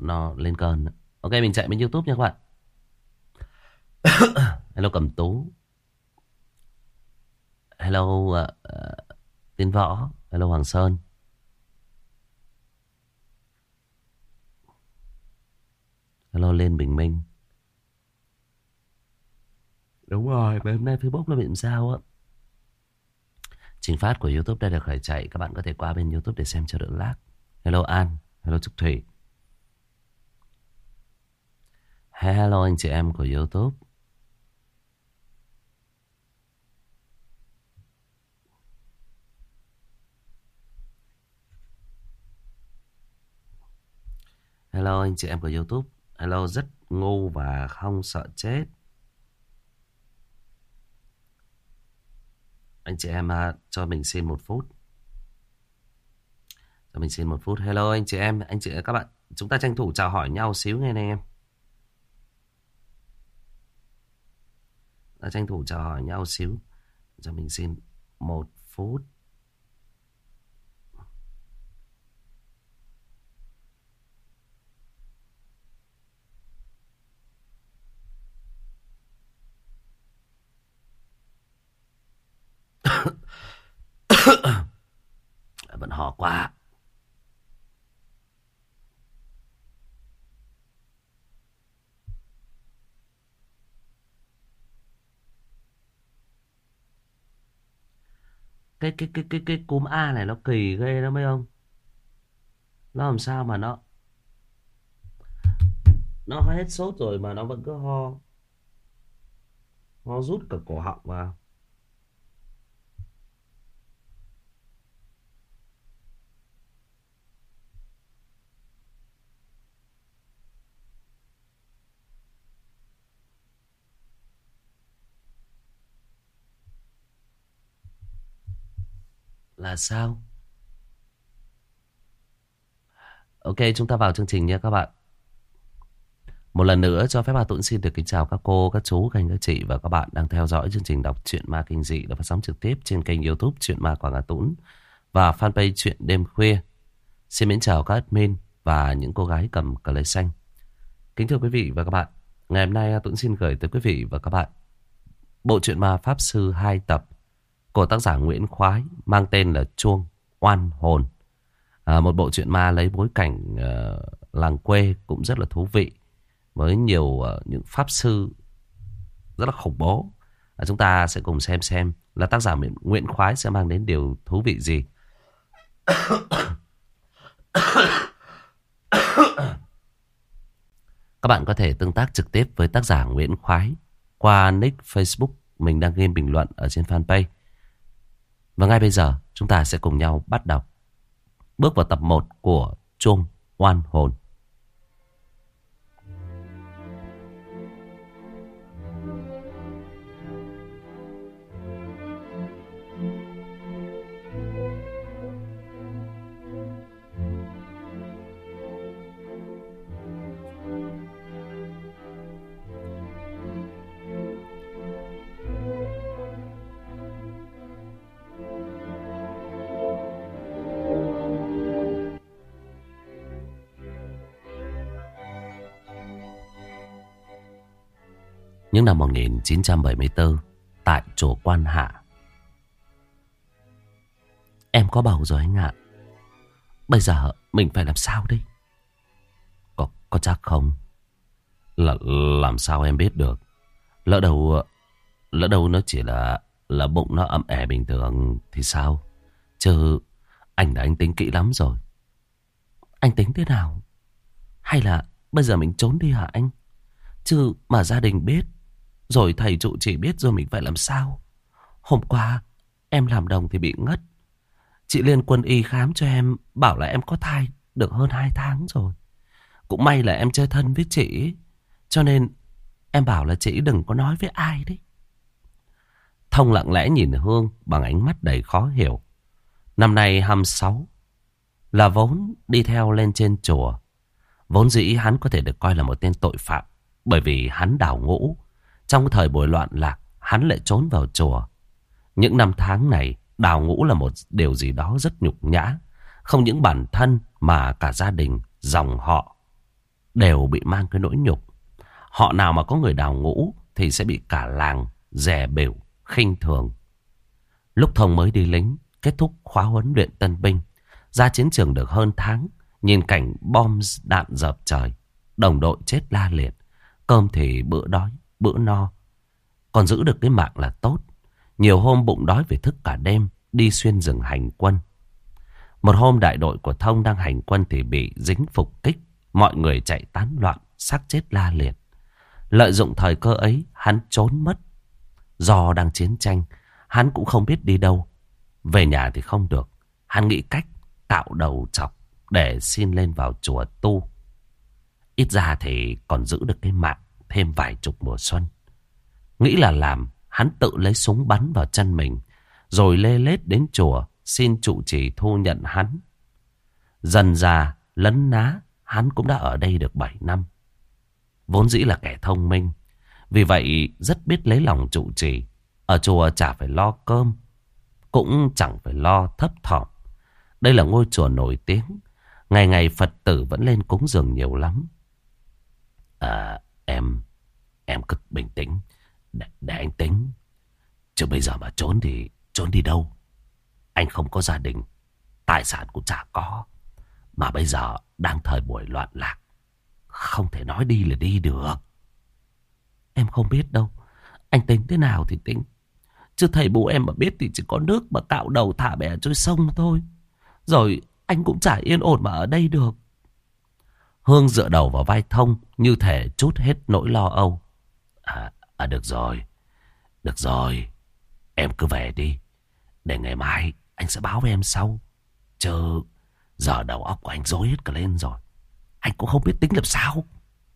nó lên cơn. Ok, mình chạy bên YouTube nha các bạn. Hello Cẩm Tú. Hello Tiến Võ. Hello Hoàng Sơn. Hello Lên Bình Minh. Đúng rồi, mấy hôm nay Facebook nó bị làm sao á. Trình phát của YouTube đã được khởi chạy. Các bạn có thể qua bên YouTube để xem cho đỡ lag. Hello An. Hello Trúc Thủy. Hello anh chị em của YouTube. Hello anh chị em của YouTube. Hello rất ngu và không sợ chết. Anh chị em cho mình xin 1 phút. Cho mình xin 1 phút. Hello anh chị em, các bạn, chúng ta tranh thủ chào hỏi nhau xíu nghe này em. Tranh thủ chào hỏi nhau xíu. Cho mình xin 1 phút. Vẫn hò quá. Cái cúm A này nó kỳ ghê lắm mấy ông. Nó làm sao mà nó hết sốt rồi mà nó vẫn cứ ho. Ho rút cả cổ họng vào. Là sao? Ok, chúng ta vào chương trình nha các bạn. Một lần nữa cho phép Hà Tuấn xin được kính chào các cô, các chú, các anh, các chị và các bạn đang theo dõi chương trình đọc truyện ma kinh dị được phát sóng trực tiếp trên kênh YouTube Truyện Ma Quảng Hà Tuấn và fanpage Truyện Đêm Khuya. Xin mến chào các admin và những cô gái cầm cờ lê xanh. Kính thưa quý vị và các bạn, ngày hôm nay Hà Tuấn xin gửi tới quý vị và các bạn bộ truyện ma Pháp Sư 2 tập của tác giả Nguyễn Khoái mang tên là Chuông Oan Hồn. Một bộ truyện ma lấy bối cảnh làng quê cũng rất là thú vị, với nhiều những pháp sư rất là khủng bố. Chúng ta sẽ cùng xem là tác giả Nguyễn Khoái sẽ mang đến điều thú vị gì. Các bạn có thể tương tác trực tiếp với tác giả Nguyễn Khoái qua nick Facebook mình đang ghi bình luận ở trên fanpage. Và ngay bây giờ chúng ta sẽ cùng nhau bắt đầu bước vào tập 1 của Chuông Oan Hồn. Những năm 1974, tại chùa Quan Hạ. Em có bầu rồi anh ạ. Bây giờ mình phải làm sao đây? Có chắc không? Làm sao em biết được? Lỡ đâu nó chỉ là bụng nó ẩm ẻ bình thường thì sao? Chứ anh tính kỹ lắm rồi. Anh tính thế nào? Hay là bây giờ mình trốn đi hả anh? Chứ mà gia đình biết, rồi thầy trụ chỉ biết, rồi mình phải làm sao? Hôm qua em làm đồng thì bị ngất. Chị Liên quân y khám cho em, bảo là em có thai được hơn 2 tháng rồi. Cũng may là em chơi thân với chị, cho nên em bảo là chị đừng có nói với ai đấy. Thông lặng lẽ nhìn Hương bằng ánh mắt đầy khó hiểu. Năm nay 26, là vốn đi theo lên trên chùa. Vốn dĩ hắn có thể được coi là một tên tội phạm, bởi vì hắn đào ngũ. Trong thời buổi loạn lạc, hắn lại trốn vào chùa. Những năm tháng này, đào ngũ là một điều gì đó rất nhục nhã. Không những bản thân mà cả gia đình, dòng họ. đều bị mang cái nỗi nhục. Họ nào mà có người đào ngũ thì sẽ bị cả làng dè bỉu, khinh thường. Lúc Thông mới đi lính, kết thúc khóa huấn luyện tân binh, ra chiến trường được hơn tháng, nhìn cảnh bom đạn dợp trời, đồng đội chết la liệt, cơm thì bữa đói, bữa no. Còn giữ được cái mạng là tốt. Nhiều hôm bụng đói phải thức cả đêm, đi xuyên rừng hành quân. Một hôm đại đội của Thông đang hành quân thì bị dính phục kích. Mọi người chạy tán loạn, xác chết la liệt. Lợi dụng thời cơ ấy, hắn trốn mất. Do đang chiến tranh, hắn cũng không biết đi đâu. Về nhà thì không được. Hắn nghĩ cách cạo đầu chọc để xin lên vào chùa tu. Ít ra thì còn giữ được cái mạng thêm vài chục mùa xuân. Nghĩ là làm, hắn tự lấy súng bắn vào chân mình, rồi lê lết đến chùa xin trụ trì thu nhận hắn. Dần già lấn ná, hắn cũng đã ở đây được 7 năm. Vốn dĩ là kẻ thông minh, vì vậy rất biết lấy lòng trụ trì. Ở chùa chả phải lo cơm, cũng chẳng phải lo thấp thỏm. Đây là ngôi chùa nổi tiếng, ngày ngày Phật tử vẫn lên cúng dường nhiều lắm. Em cứ bình tĩnh, để anh tính. Chứ bây giờ mà trốn thì trốn đi đâu? Anh không có gia đình, tài sản cũng chả có. Mà bây giờ đang thời buổi loạn lạc, không thể nói đi là đi được. Em không biết đâu, anh tính thế nào thì tính. Chứ thầy bố em mà biết thì chỉ có nước mà cạo đầu thả bè trôi sông thôi. Rồi anh cũng chả yên ổn mà ở đây được. Hương dựa đầu vào vai Thông, như thể trút hết nỗi lo âu. Được rồi, được rồi. Em cứ về đi, để ngày mai anh sẽ báo với em sau. Chứ giờ đầu óc của anh rối hết cả lên rồi. Anh cũng không biết tính làm sao.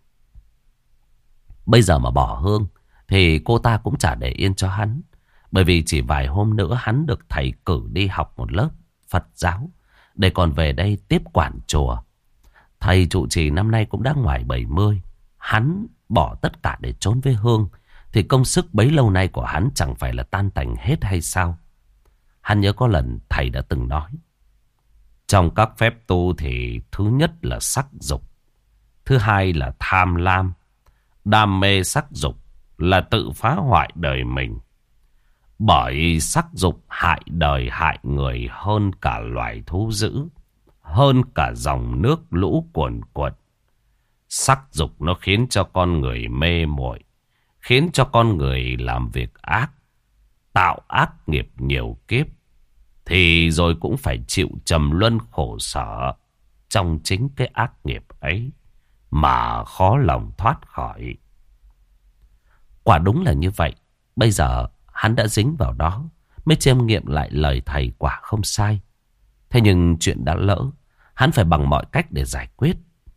Bây giờ mà bỏ Hương thì cô ta cũng chả để yên cho hắn. Bởi vì chỉ vài hôm nữa hắn được thầy cử đi học một lớp Phật giáo, để còn về đây tiếp quản chùa. Thầy trụ trì năm nay cũng đã ngoài 70. Hắn bỏ tất cả để trốn với Hương thì công sức bấy lâu nay của hắn chẳng phải là tan tành hết hay sao? Hắn nhớ có lần thầy đã từng nói, trong các phép tu thì thứ nhất là sắc dục, thứ hai là tham lam. Đam mê sắc dục là tự phá hoại đời mình. Bởi sắc dục hại đời hại người hơn cả loài thú dữ, hơn cả dòng nước lũ cuồn cuộn. Sắc dục nó khiến cho con người mê muội, khiến cho con người làm việc ác, tạo ác nghiệp nhiều kiếp, thì rồi cũng phải chịu trầm luân khổ sở trong chính cái ác nghiệp ấy mà khó lòng thoát khỏi. Quả đúng là như vậy. Bây giờ hắn đã dính vào đó, mới chiêm nghiệm lại lời thầy quả không sai. Thế nhưng chuyện đã lỡ, hắn phải bằng mọi cách để giải quyết.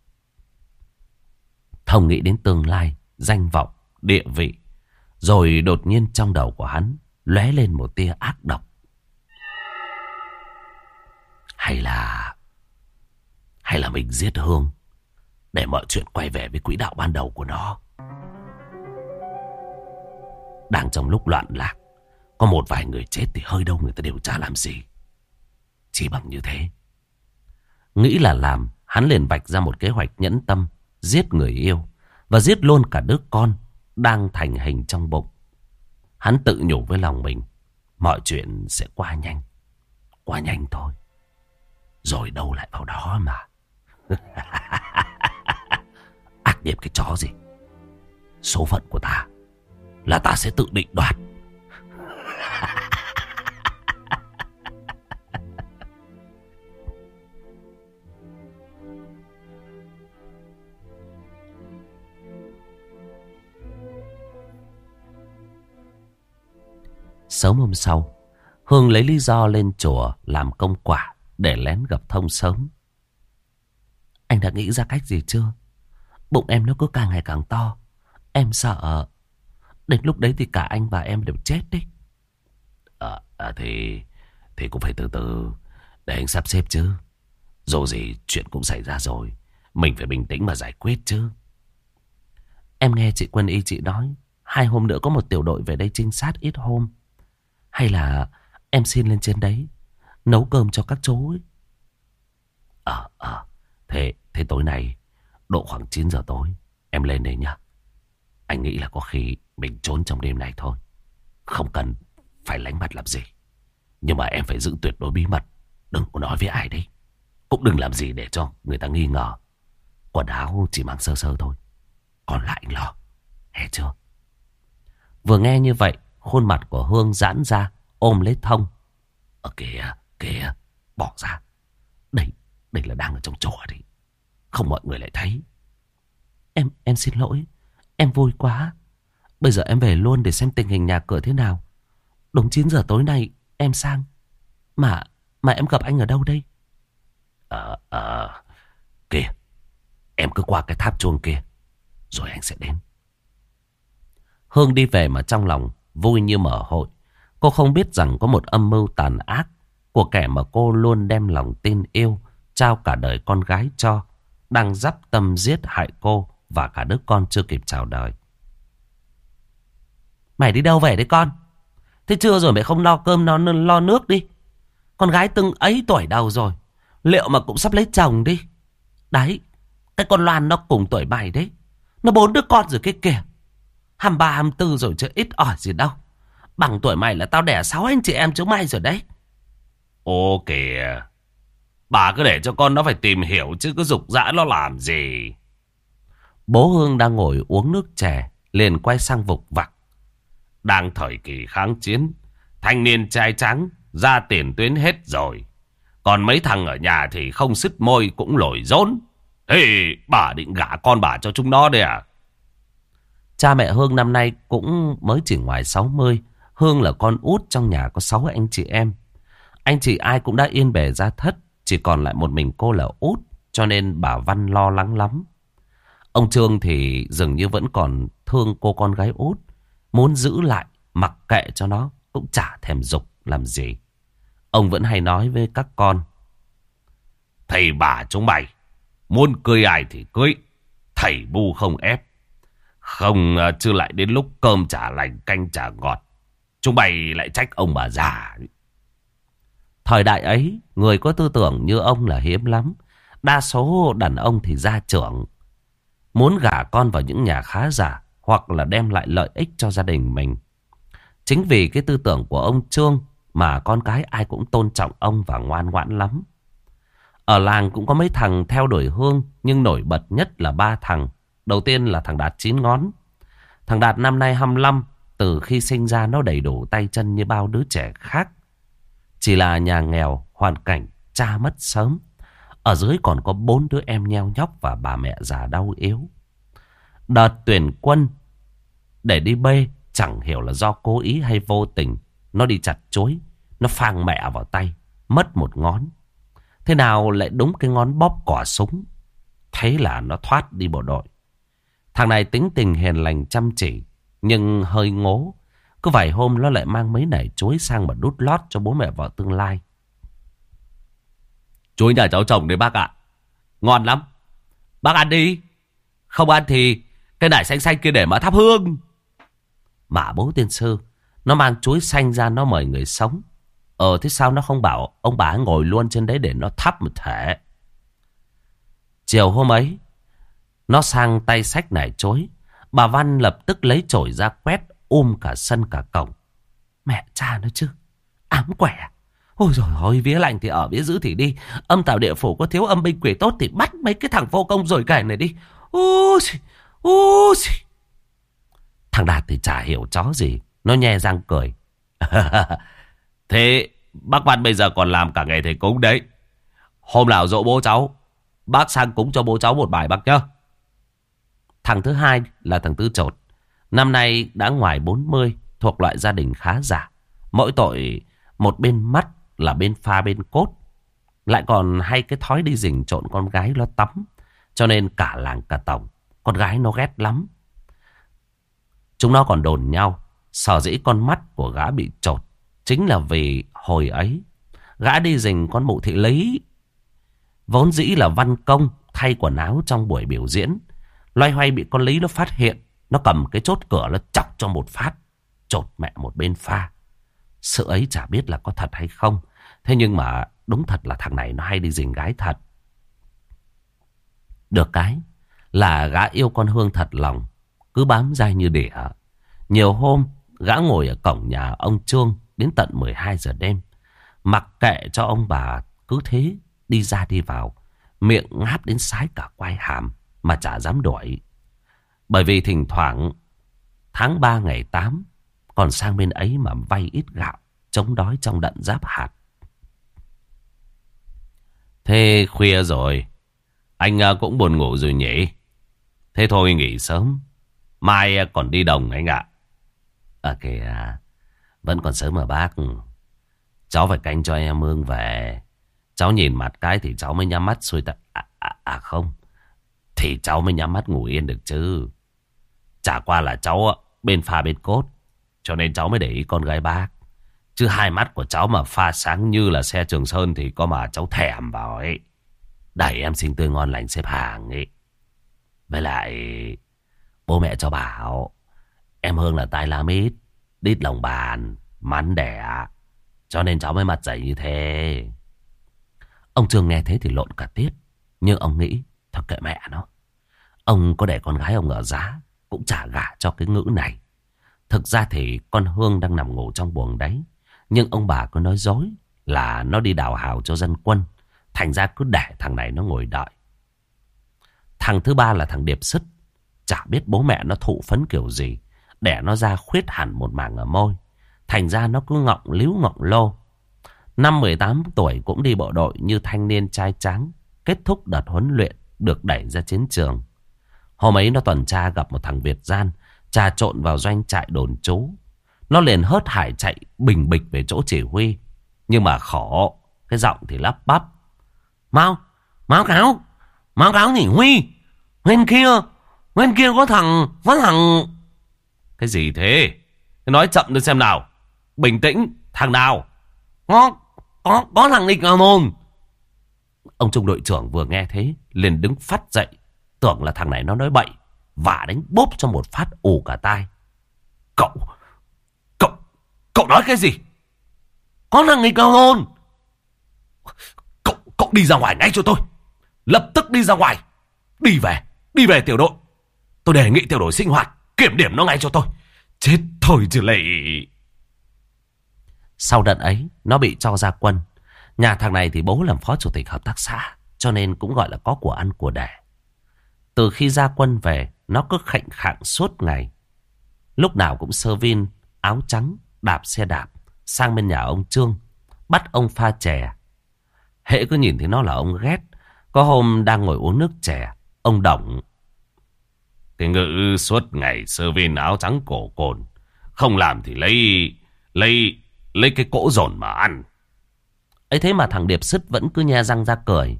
Thông nghĩ đến tương lai, danh vọng, địa vị. Rồi đột nhiên trong đầu của hắn lóe lên một tia ác độc. Hay là mình giết Hương, để mọi chuyện quay về với quỹ đạo ban đầu của nó. Đang trong lúc loạn lạc, có một vài người chết thì hơi đâu người ta điều tra làm gì. Chỉ bằng như thế. Nghĩ là làm, hắn liền vạch ra một kế hoạch nhẫn tâm, giết người yêu và giết luôn cả đứa con đang thành hình trong bụng. Hắn tự nhủ với lòng mình, mọi chuyện sẽ qua nhanh thôi. Rồi đâu lại vào đó mà. Ác nghiệp cái chó gì. Số phận của ta là ta sẽ tự định đoạt. Sớm hôm sau, Hương lấy lý do lên chùa làm công quả để lén gặp Thông sớm. Anh đã nghĩ ra cách gì chưa? Bụng em nó cứ càng ngày càng to. Em sợ đến lúc đấy thì cả anh và em đều chết đấy. Thì cũng phải từ từ để anh sắp xếp chứ. Dù gì chuyện cũng xảy ra rồi, mình phải bình tĩnh mà giải quyết chứ. Em nghe chị Quân Y chị nói 2 hôm nữa có một tiểu đội về đây trinh sát ít hôm. Hay là em xin lên trên đấy nấu cơm cho các chú ấy. Thế tối nay Độ khoảng 9 giờ tối em lên đây nhá. Anh nghĩ là có khi mình trốn trong đêm này thôi. Không cần phải lánh mặt làm gì. Nhưng mà em phải giữ tuyệt đối bí mật. Đừng có nói với ai đấy. Cũng đừng làm gì để cho người ta nghi ngờ. Quần áo chỉ mang sơ sơ thôi. Còn lại anh lo. Nghe chưa? Vừa nghe như vậy, khuôn mặt của Hương giãn ra, ôm lấy Thông. Kìa, kìa, bỏ ra. Đây là đang ở trong chùa đấy. Không mọi người lại thấy. Em xin lỗi. Em vui quá. Bây giờ em về luôn để xem tình hình nhà cửa thế nào. Đúng 9 giờ tối nay em sang. Mà em gặp anh ở đâu đây? Kìa, em cứ qua cái tháp chuông kia rồi anh sẽ đến. Hương đi về mà trong lòng vui như mở hội. Cô không biết rằng có một âm mưu tàn ác của kẻ mà cô luôn đem lòng tin yêu, trao cả đời con gái cho, đang dắp tâm giết hại cô và cả đứa con chưa kịp chào đời. Mày đi đâu về đấy con? Thế trưa rồi mày không lo cơm lo nước đi. Con gái từng ấy tuổi đầu rồi, liệu mà cũng sắp lấy chồng đi. Đấy, cái con Loan nó cùng tuổi mày đấy. Nó 4 đứa con rồi cái kìa. 23, 24 rồi chứ ít ỏi gì đâu. Bằng tuổi mày là tao đẻ 6 anh chị em chúng mày rồi đấy. Ô kìa, bà cứ để cho con nó phải tìm hiểu chứ cứ giục giã nó làm gì. Bố Hương đang ngồi uống nước chè, liền quay sang vục vặc. Đang thời kỳ kháng chiến, thanh niên trai trắng ra tiền tuyến hết rồi. Còn mấy thằng ở nhà thì không sứt môi cũng lồi rốn. Thế bà định gả con bà cho chúng nó đây à? Cha mẹ Hương năm nay cũng mới chỉ ngoài 60. Hương là con út trong nhà có 6 anh chị em. Anh chị ai cũng đã yên bề gia thất, chỉ còn lại một mình cô là út, cho nên bà Văn lo lắng lắm. Ông Trương thì dường như vẫn còn thương cô con gái út, muốn giữ lại mặc kệ cho nó, cũng chả thèm giục làm gì. Ông vẫn hay nói với các con: thầy bà chúng mày muốn cưới ai thì cưới, thầy bu không ép. Không chứ lại đến lúc cơm chả lành canh chả ngọt, chúng mày lại trách ông bà già. Thời đại ấy, người có tư tưởng như ông là hiếm lắm. Đa số đàn ông thì gia trưởng, muốn gả con vào những nhà khá giả hoặc là đem lại lợi ích cho gia đình mình. Chính vì cái tư tưởng của ông Trương mà con cái ai cũng tôn trọng ông và ngoan ngoãn lắm. Ở làng cũng có mấy thằng theo đuổi Hương, nhưng nổi bật nhất là 3 thằng. Đầu tiên là thằng Đạt 9 ngón. Thằng Đạt năm nay 25, từ khi sinh ra nó đầy đủ tay chân như bao đứa trẻ khác. Chỉ là nhà nghèo, hoàn cảnh cha mất sớm. Ở dưới còn có 4 đứa em nheo nhóc và bà mẹ già đau yếu. Đợt tuyển quân để đi bê, chẳng hiểu là do cố ý hay vô tình, nó đi chặt chuối, nó phang mẹ vào tay, mất một ngón. Thế nào lại đúng cái ngón bóp cỏ súng. Thế là nó thoát đi bộ đội. Thằng này tính tình hiền lành chăm chỉ, nhưng hơi ngố. Cứ vài hôm nó lại mang mấy nải chuối sang mà đút lót cho bố mẹ vợ tương lai. Chuối nhà cháu trồng đấy bác ạ, ngon lắm, bác ăn đi. Không ăn thì cái nải xanh xanh kia để mà thắp hương. Mà bố tiên sư, nó mang chuối xanh ra nó mời người sống. Thế sao nó không bảo ông bà ngồi luôn trên đấy để nó thắp một thể? Chiều hôm ấy, nó sang tay xách nải chuối. Bà Văn lập tức lấy chổi ra quét cả sân cả cổng. Mẹ cha nó chứ, ám quẻ. Ôi dồi ôi, vía lành thì ở, vía dữ thì đi. Âm tào địa phủ có thiếu âm binh quỷ tốt thì bắt mấy cái thằng vô công rồi cải này đi. Thằng Đạt thì chả hiểu chó gì, nó nhe răng cười. Thế bác Văn bây giờ còn làm cả ngày thầy cúng đấy. Hôm nào dỗ bố cháu, bác sang cúng cho bố cháu một bài bác nhá. Thằng thứ hai là thằng Tư Chột. Năm nay đã ngoài 40, thuộc loại gia đình khá giả. Mỗi tội một bên mắt là bên pha bên cốt. Lại còn hay cái thói đi rình trộn con gái nó tắm. Cho nên cả làng cả tổng, con gái nó ghét lắm. Chúng nó còn đồn nhau, sở dĩ con mắt của gã bị trột chính là vì hồi ấy gã đi rình con mụ thị Lý. Vốn dĩ là văn công thay quần áo trong buổi biểu diễn, loay hoay bị con Lý nó phát hiện. Nó cầm cái chốt cửa nó chọc cho một phát, chột mẹ một bên pha. Sự ấy chả biết là có thật hay không. Thế nhưng mà đúng thật là thằng này nó hay đi rình gái thật. Được cái là gã yêu con Hương thật lòng, cứ bám dai như đỉa. Nhiều hôm gã ngồi ở cổng nhà ông Trương đến tận 12 giờ đêm, mặc kệ cho ông bà cứ thế đi ra đi vào, miệng ngáp đến sái cả quai hàm mà chả dám đuổi. Bởi vì thỉnh thoảng tháng 3 ngày 8 còn sang bên ấy mà vay ít gạo chống đói trong đận giáp hạt. Thế khuya rồi, anh cũng buồn ngủ rồi nhỉ? Thế thôi nghỉ sớm, mai còn đi đồng anh ạ. Kìa, vẫn còn sớm mà bác. Cháu phải canh cho em Hương về. Cháu nhìn mặt cái thì cháu mới nhắm mắt xuôi ta. Không, thì cháu mới nhắm mắt ngủ yên được chứ. Chả qua là cháu bên pha bên cốt, cho nên cháu mới để ý con gái bác. Chứ hai mắt của cháu mà pha sáng như là xe Trường Sơn thì có mà cháu thèm vào ấy. Đẩy em xinh tươi ngon lành xếp hàng ấy. Với lại bố mẹ cho bảo em Hương là tai la mít, đít lòng bàn, mắn đẻ, cho nên cháu mới mặt dày như thế. Ông Trương nghe thế thì lộn cả tiết. Nhưng ông nghĩ thôi kệ mẹ nó, ông có để con gái ông ở giá cũng chả gả cho cái ngữ này. Thực ra thì con Hương đang nằm ngủ trong buồng đấy, nhưng ông bà cứ nói dối là nó đi đào hào cho dân quân, thành ra cứ để thằng này nó ngồi đợi. Thằng thứ ba là thằng Điệp Sứt. Chả biết bố mẹ nó thụ phấn kiểu gì, để nó ra khuyết hẳn một mảng ở môi, thành ra nó cứ ngọng líu ngọng lô. Năm 18 tuổi cũng đi bộ đội như thanh niên trai tráng. Kết thúc đợt huấn luyện được đẩy ra chiến trường. Hôm ấy nó tuần tra gặp một thằng Việt gian trà trộn vào doanh trại đồn trú. Nó liền hớt hải chạy bình bịch về chỗ chỉ huy. Nhưng mà khổ, cái giọng thì lắp bắp. Báo cáo chỉ huy, bên kia có thằng. Cái gì thế? Nói chậm đi xem nào. Bình tĩnh, thằng nào? Có thằng địch ở mồm. Ông trung đội trưởng vừa nghe thế liền đứng phát dậy, tưởng là thằng này nó nói bậy, và đánh bốp cho một phát ù cả tai. Cậu nói cái gì? Có thằng địch ở mồm. Cậu đi ra ngoài ngay cho tôi. Lập tức đi ra ngoài. Đi về tiểu đội. Tôi đề nghị tiểu đội sinh hoạt kiểm điểm nó ngay cho tôi. Chết thôi chứ lệ. Sau đợt ấy nó bị cho ra quân. Nhà thằng này thì bố làm phó chủ tịch hợp tác xã, cho nên cũng gọi là có của ăn của đẻ. Từ khi ra quân về, nó cứ khệnh khạng suốt ngày. Lúc nào cũng sơ vin, áo trắng, đạp xe đạp sang bên nhà ông Trương, bắt ông pha chè. Hễ cứ nhìn thấy nó là ông ghét. Có hôm đang ngồi uống nước chè, ông Đồng: Cái ngữ suốt ngày sơ vin áo trắng cổ cồn, không làm thì lấy cái cỗ dồn mà ăn. Ấy thế mà thằng Điệp Sứt vẫn cứ nhe răng ra cười.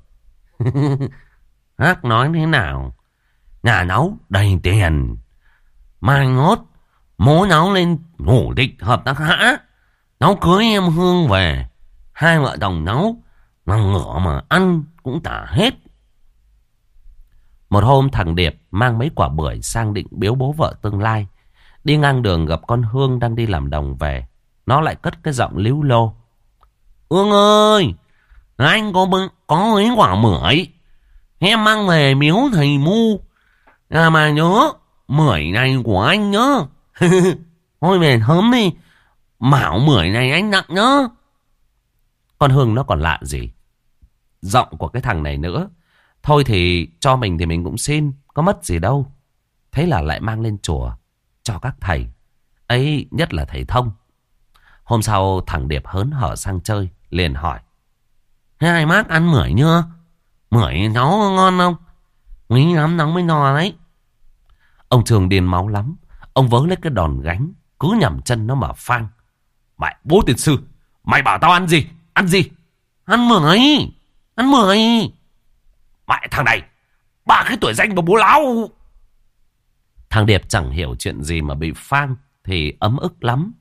Hác nói thế nào? Nhà nấu đầy tiền, mai ngốt mố nấu lên ngủ địch hợp tác xã, nấu cưới em Hương về, hai vợ chồng nấu mà ngửa mà ăn cũng tả hết. Một hôm thằng Điệp mang mấy quả bưởi sang định biếu bố vợ tương lai. Đi ngang đường gặp con Hương đang đi làm đồng về, nó lại cất cái giọng líu lô: Hương ơi, anh có mấy quả bưởi, em mang về miếu thầy Mu. Mà nhớ bưởi này của anh nhớ. Thôi về thớm đi, bảo bưởi này anh nặng nhớ. Con Hương nó còn lạ gì giọng của cái thằng này nữa. Thôi thì cho mình thì mình cũng xin, có mất gì đâu. Thế là lại mang lên chùa cho các thầy ấy, nhất là thầy Thông. Hôm sau thằng Điệp hớn hở sang chơi, liền hỏi: Hai bác ăn bưởi chưa? Bưởi cháu ngon không? Quý lắm, nóng mới no đấy. Ông Trường điên máu lắm. Ông vớ lấy cái đòn gánh, cứ nhầm chân nó mà phang: Mày bố tiền sư, mày bảo tao ăn gì? Ăn gì? Ăn bưởi. Mẹ thằng này, 3 cái tuổi danh mà bố láo. Thằng Điệp chẳng hiểu chuyện gì mà bị phang thì ấm ức lắm.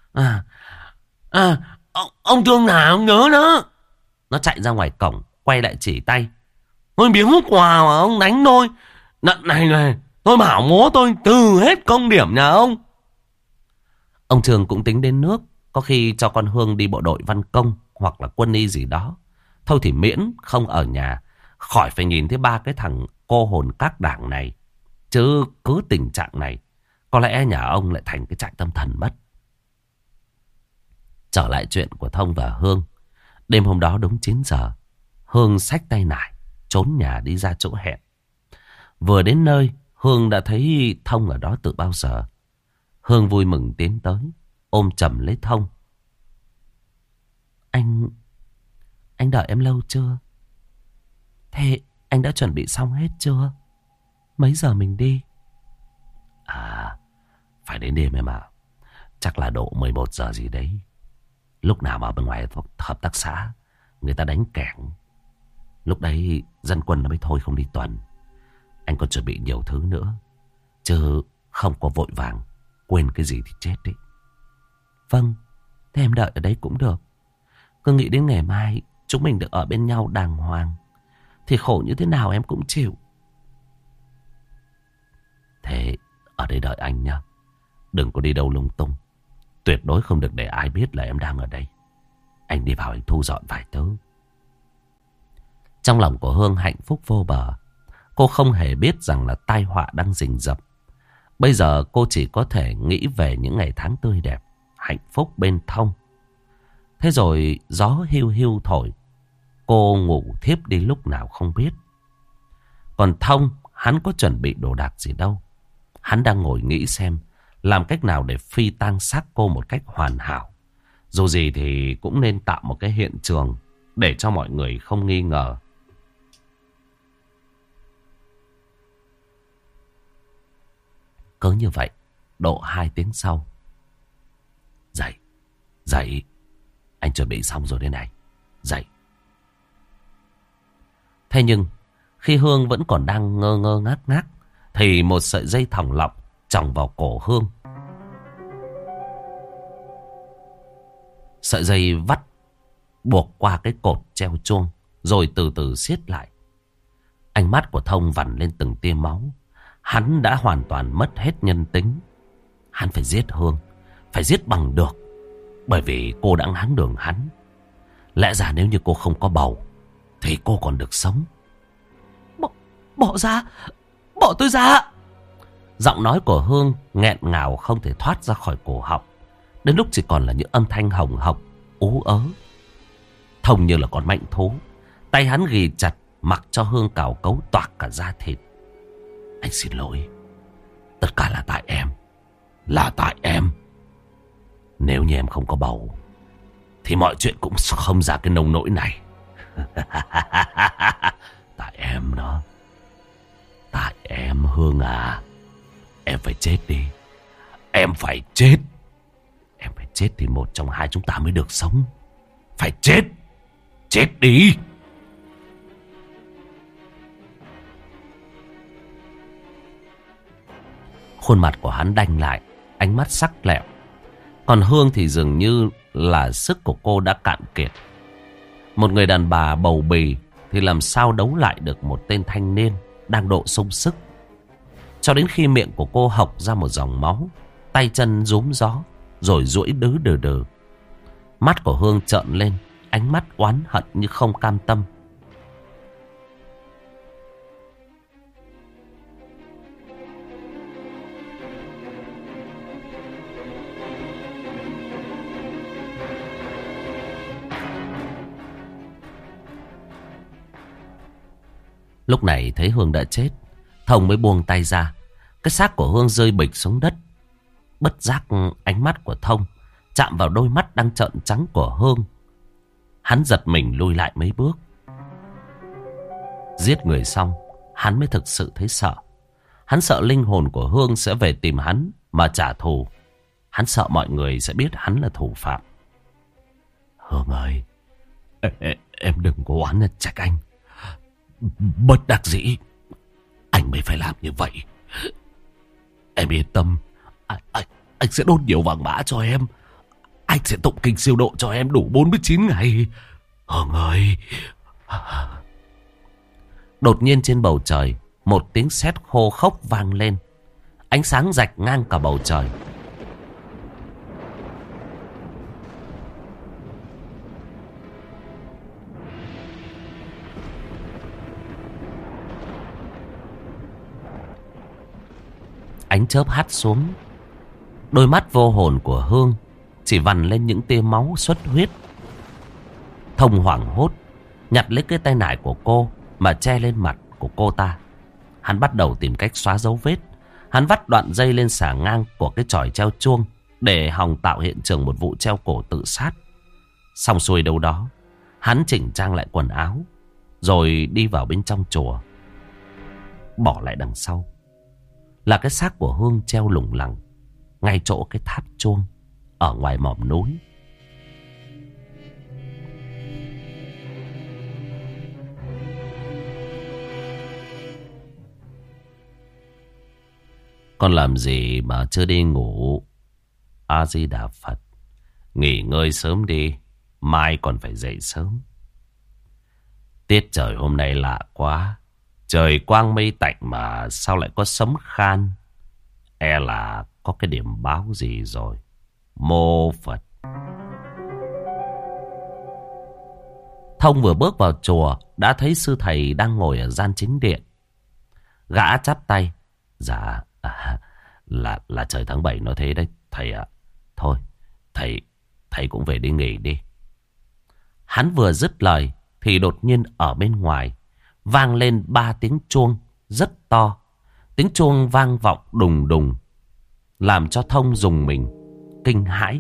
Ông Trương nào ông nhớ đó. Nó chạy ra ngoài cổng, quay lại chỉ tay: Tôi biếu quà mà ông đánh tôi. Đợt này tôi bảo bố tôi từ hết công điểm nhà ông. Ông Trường cũng tính đến nước, có khi cho con Hương đi bộ đội văn công hoặc là quân y gì đó. Thôi thì miễn không ở nhà, khỏi phải nhìn thấy 3 cái thằng cô hồn các đảng này. Chứ cứ tình trạng này, có lẽ nhà ông lại thành cái trại tâm thần mất. Trở lại chuyện của Thông và Hương. Đêm hôm đó đúng 9 giờ, Hương xách tay nải, trốn nhà đi ra chỗ hẹn. Vừa đến nơi, Hương đã thấy Thông ở đó từ bao giờ. Hương vui mừng tiến tới, ôm chầm lấy Thông. Anh đợi em lâu chưa? Thế anh đã chuẩn bị xong hết chưa? Mấy giờ mình đi? À, phải đến đêm em ạ. Chắc là độ 11 giờ gì đấy. Lúc nào mà bên ngoài hợp tác xã người ta đánh kẻng, lúc đấy dân quân nó mới thôi không đi tuần. Anh còn chuẩn bị nhiều thứ nữa, chứ không có vội vàng quên cái gì thì chết đấy. Vâng, thế em đợi ở đấy cũng được. Cứ nghĩ đến ngày mai chúng mình được ở bên nhau đàng hoàng, thì khổ như thế nào em cũng chịu. Thế ở đây đợi anh nhá. Đừng có đi đâu lung tung. Tuyệt đối không được để ai biết là em đang ở đây. Anh đi vào anh thu dọn vài thứ. Trong lòng của Hương hạnh phúc vô bờ. Cô không hề biết rằng là tai họa đang rình rập. Bây giờ cô chỉ có thể nghĩ về những ngày tháng tươi đẹp, hạnh phúc bên Thông. Thế rồi gió hiu hiu thổi, cô ngủ thiếp đi lúc nào không biết. Còn Thông, hắn có chuẩn bị đồ đạc gì đâu. Hắn đang ngồi nghĩ xem làm cách nào để phi tang xác cô một cách hoàn hảo. Dù gì thì cũng nên tạo một cái hiện trường để cho mọi người không nghi ngờ. Cứ như vậy, độ 2 tiếng sau. Dậy, dậy. Anh chuẩn bị xong rồi đây này. Dậy. Thế nhưng, khi Hương vẫn còn đang ngơ ngơ ngác ngác, thì một sợi dây thòng lọng chòng vào cổ Hương. Sợi dây vắt buộc qua cái cột treo chuông, rồi từ từ siết lại. Ánh mắt của Thông vằn lên từng tia máu. Hắn đã hoàn toàn mất hết nhân tính. Hắn phải giết Hương, phải giết bằng được, bởi vì cô đã ngáng đường hắn. Lẽ ra nếu như cô không có bầu thì cô còn được sống. Bỏ ra, bỏ tôi ra. Giọng nói của Hương nghẹn ngào không thể thoát ra khỏi cổ họng. Đến lúc chỉ còn là những âm thanh hồng hộc, ú ớ. Thông như là con mạnh thú, tay hắn ghì chặt, mặc cho Hương cào cấu toạc cả da thịt. Anh xin lỗi. Tất cả là tại em. Là tại em. Nếu như em không có bầu thì mọi chuyện cũng không ra cái nông nỗi này. Tại em đó. Tại em Hương à. Em phải chết đi. Em phải chết. Em phải chết thì một trong hai chúng ta mới được sống. Phải chết. Chết đi. Khuôn mặt của hắn đanh lại, ánh mắt sắc lẹo. Còn Hương thì dường như là sức của cô đã cạn kiệt. Một người đàn bà bầu bì thì làm sao đấu lại được một tên thanh niên đang độ sung sức. Cho đến khi miệng của cô hộc ra một dòng máu, tay chân rúm gió, rồi duỗi đứ đừ đừ. Mắt của Hương trợn lên, ánh mắt oán hận như không cam tâm. Lúc này thấy Hương đã chết, Thông mới buông tay ra. Cái xác của Hương rơi bịch xuống đất. Bất giác ánh mắt của Thông chạm vào đôi mắt đang trợn trắng của Hương. Hắn giật mình lùi lại mấy bước. Giết người xong, hắn mới thực sự thấy sợ. Hắn sợ linh hồn của Hương sẽ về tìm hắn mà trả thù. Hắn sợ mọi người sẽ biết hắn là thủ phạm. Hương ơi, em đừng có oán trách anh. Bất đắc dĩ, anh mới phải làm như vậy. Em yên tâm, anh sẽ đốt nhiều vàng mã cho em. Anh sẽ tụng kinh siêu độ cho em đủ 49 ngày. Hương ơi. Đột nhiên trên bầu trời, một tiếng sét khô khốc vang lên. Ánh sáng rạch ngang cả bầu trời. Ánh chớp hắt xuống. Đôi mắt vô hồn của Hương chỉ vằn lên những tia máu xuất huyết. Thông hoảng hốt nhặt lấy cái tay nải của cô mà che lên mặt của cô ta. Hắn bắt đầu tìm cách xóa dấu vết. Hắn vắt đoạn dây lên xà ngang của cái chòi treo chuông để hòng tạo hiện trường một vụ treo cổ tự sát. Xong xuôi đâu đó, hắn chỉnh trang lại quần áo rồi đi vào bên trong chùa. Bỏ lại đằng sau là cái xác của Hương treo lủng lẳng ngay chỗ cái tháp chuông ở ngoài mỏm núi. Con làm gì mà chưa đi ngủ? A Di Đà Phật. Nghỉ ngơi sớm đi, mai còn phải dậy sớm. Tiết trời hôm nay lạ quá. Trời quang mây tạnh mà sao lại có sấm khan? E là có cái điểm báo gì rồi. Mô Phật. Thông vừa bước vào chùa đã thấy sư thầy đang ngồi ở gian chính điện. Gã chắp tay. Dạ, là trời tháng 7 nó thế đấy thầy ạ. Thôi, thầy cũng về đi nghỉ đi. Hắn vừa dứt lời thì đột nhiên ở bên ngoài vang lên 3 tiếng chuông rất to. Tiếng chuông vang vọng đùng đùng, làm cho Thông rùng mình, kinh hãi.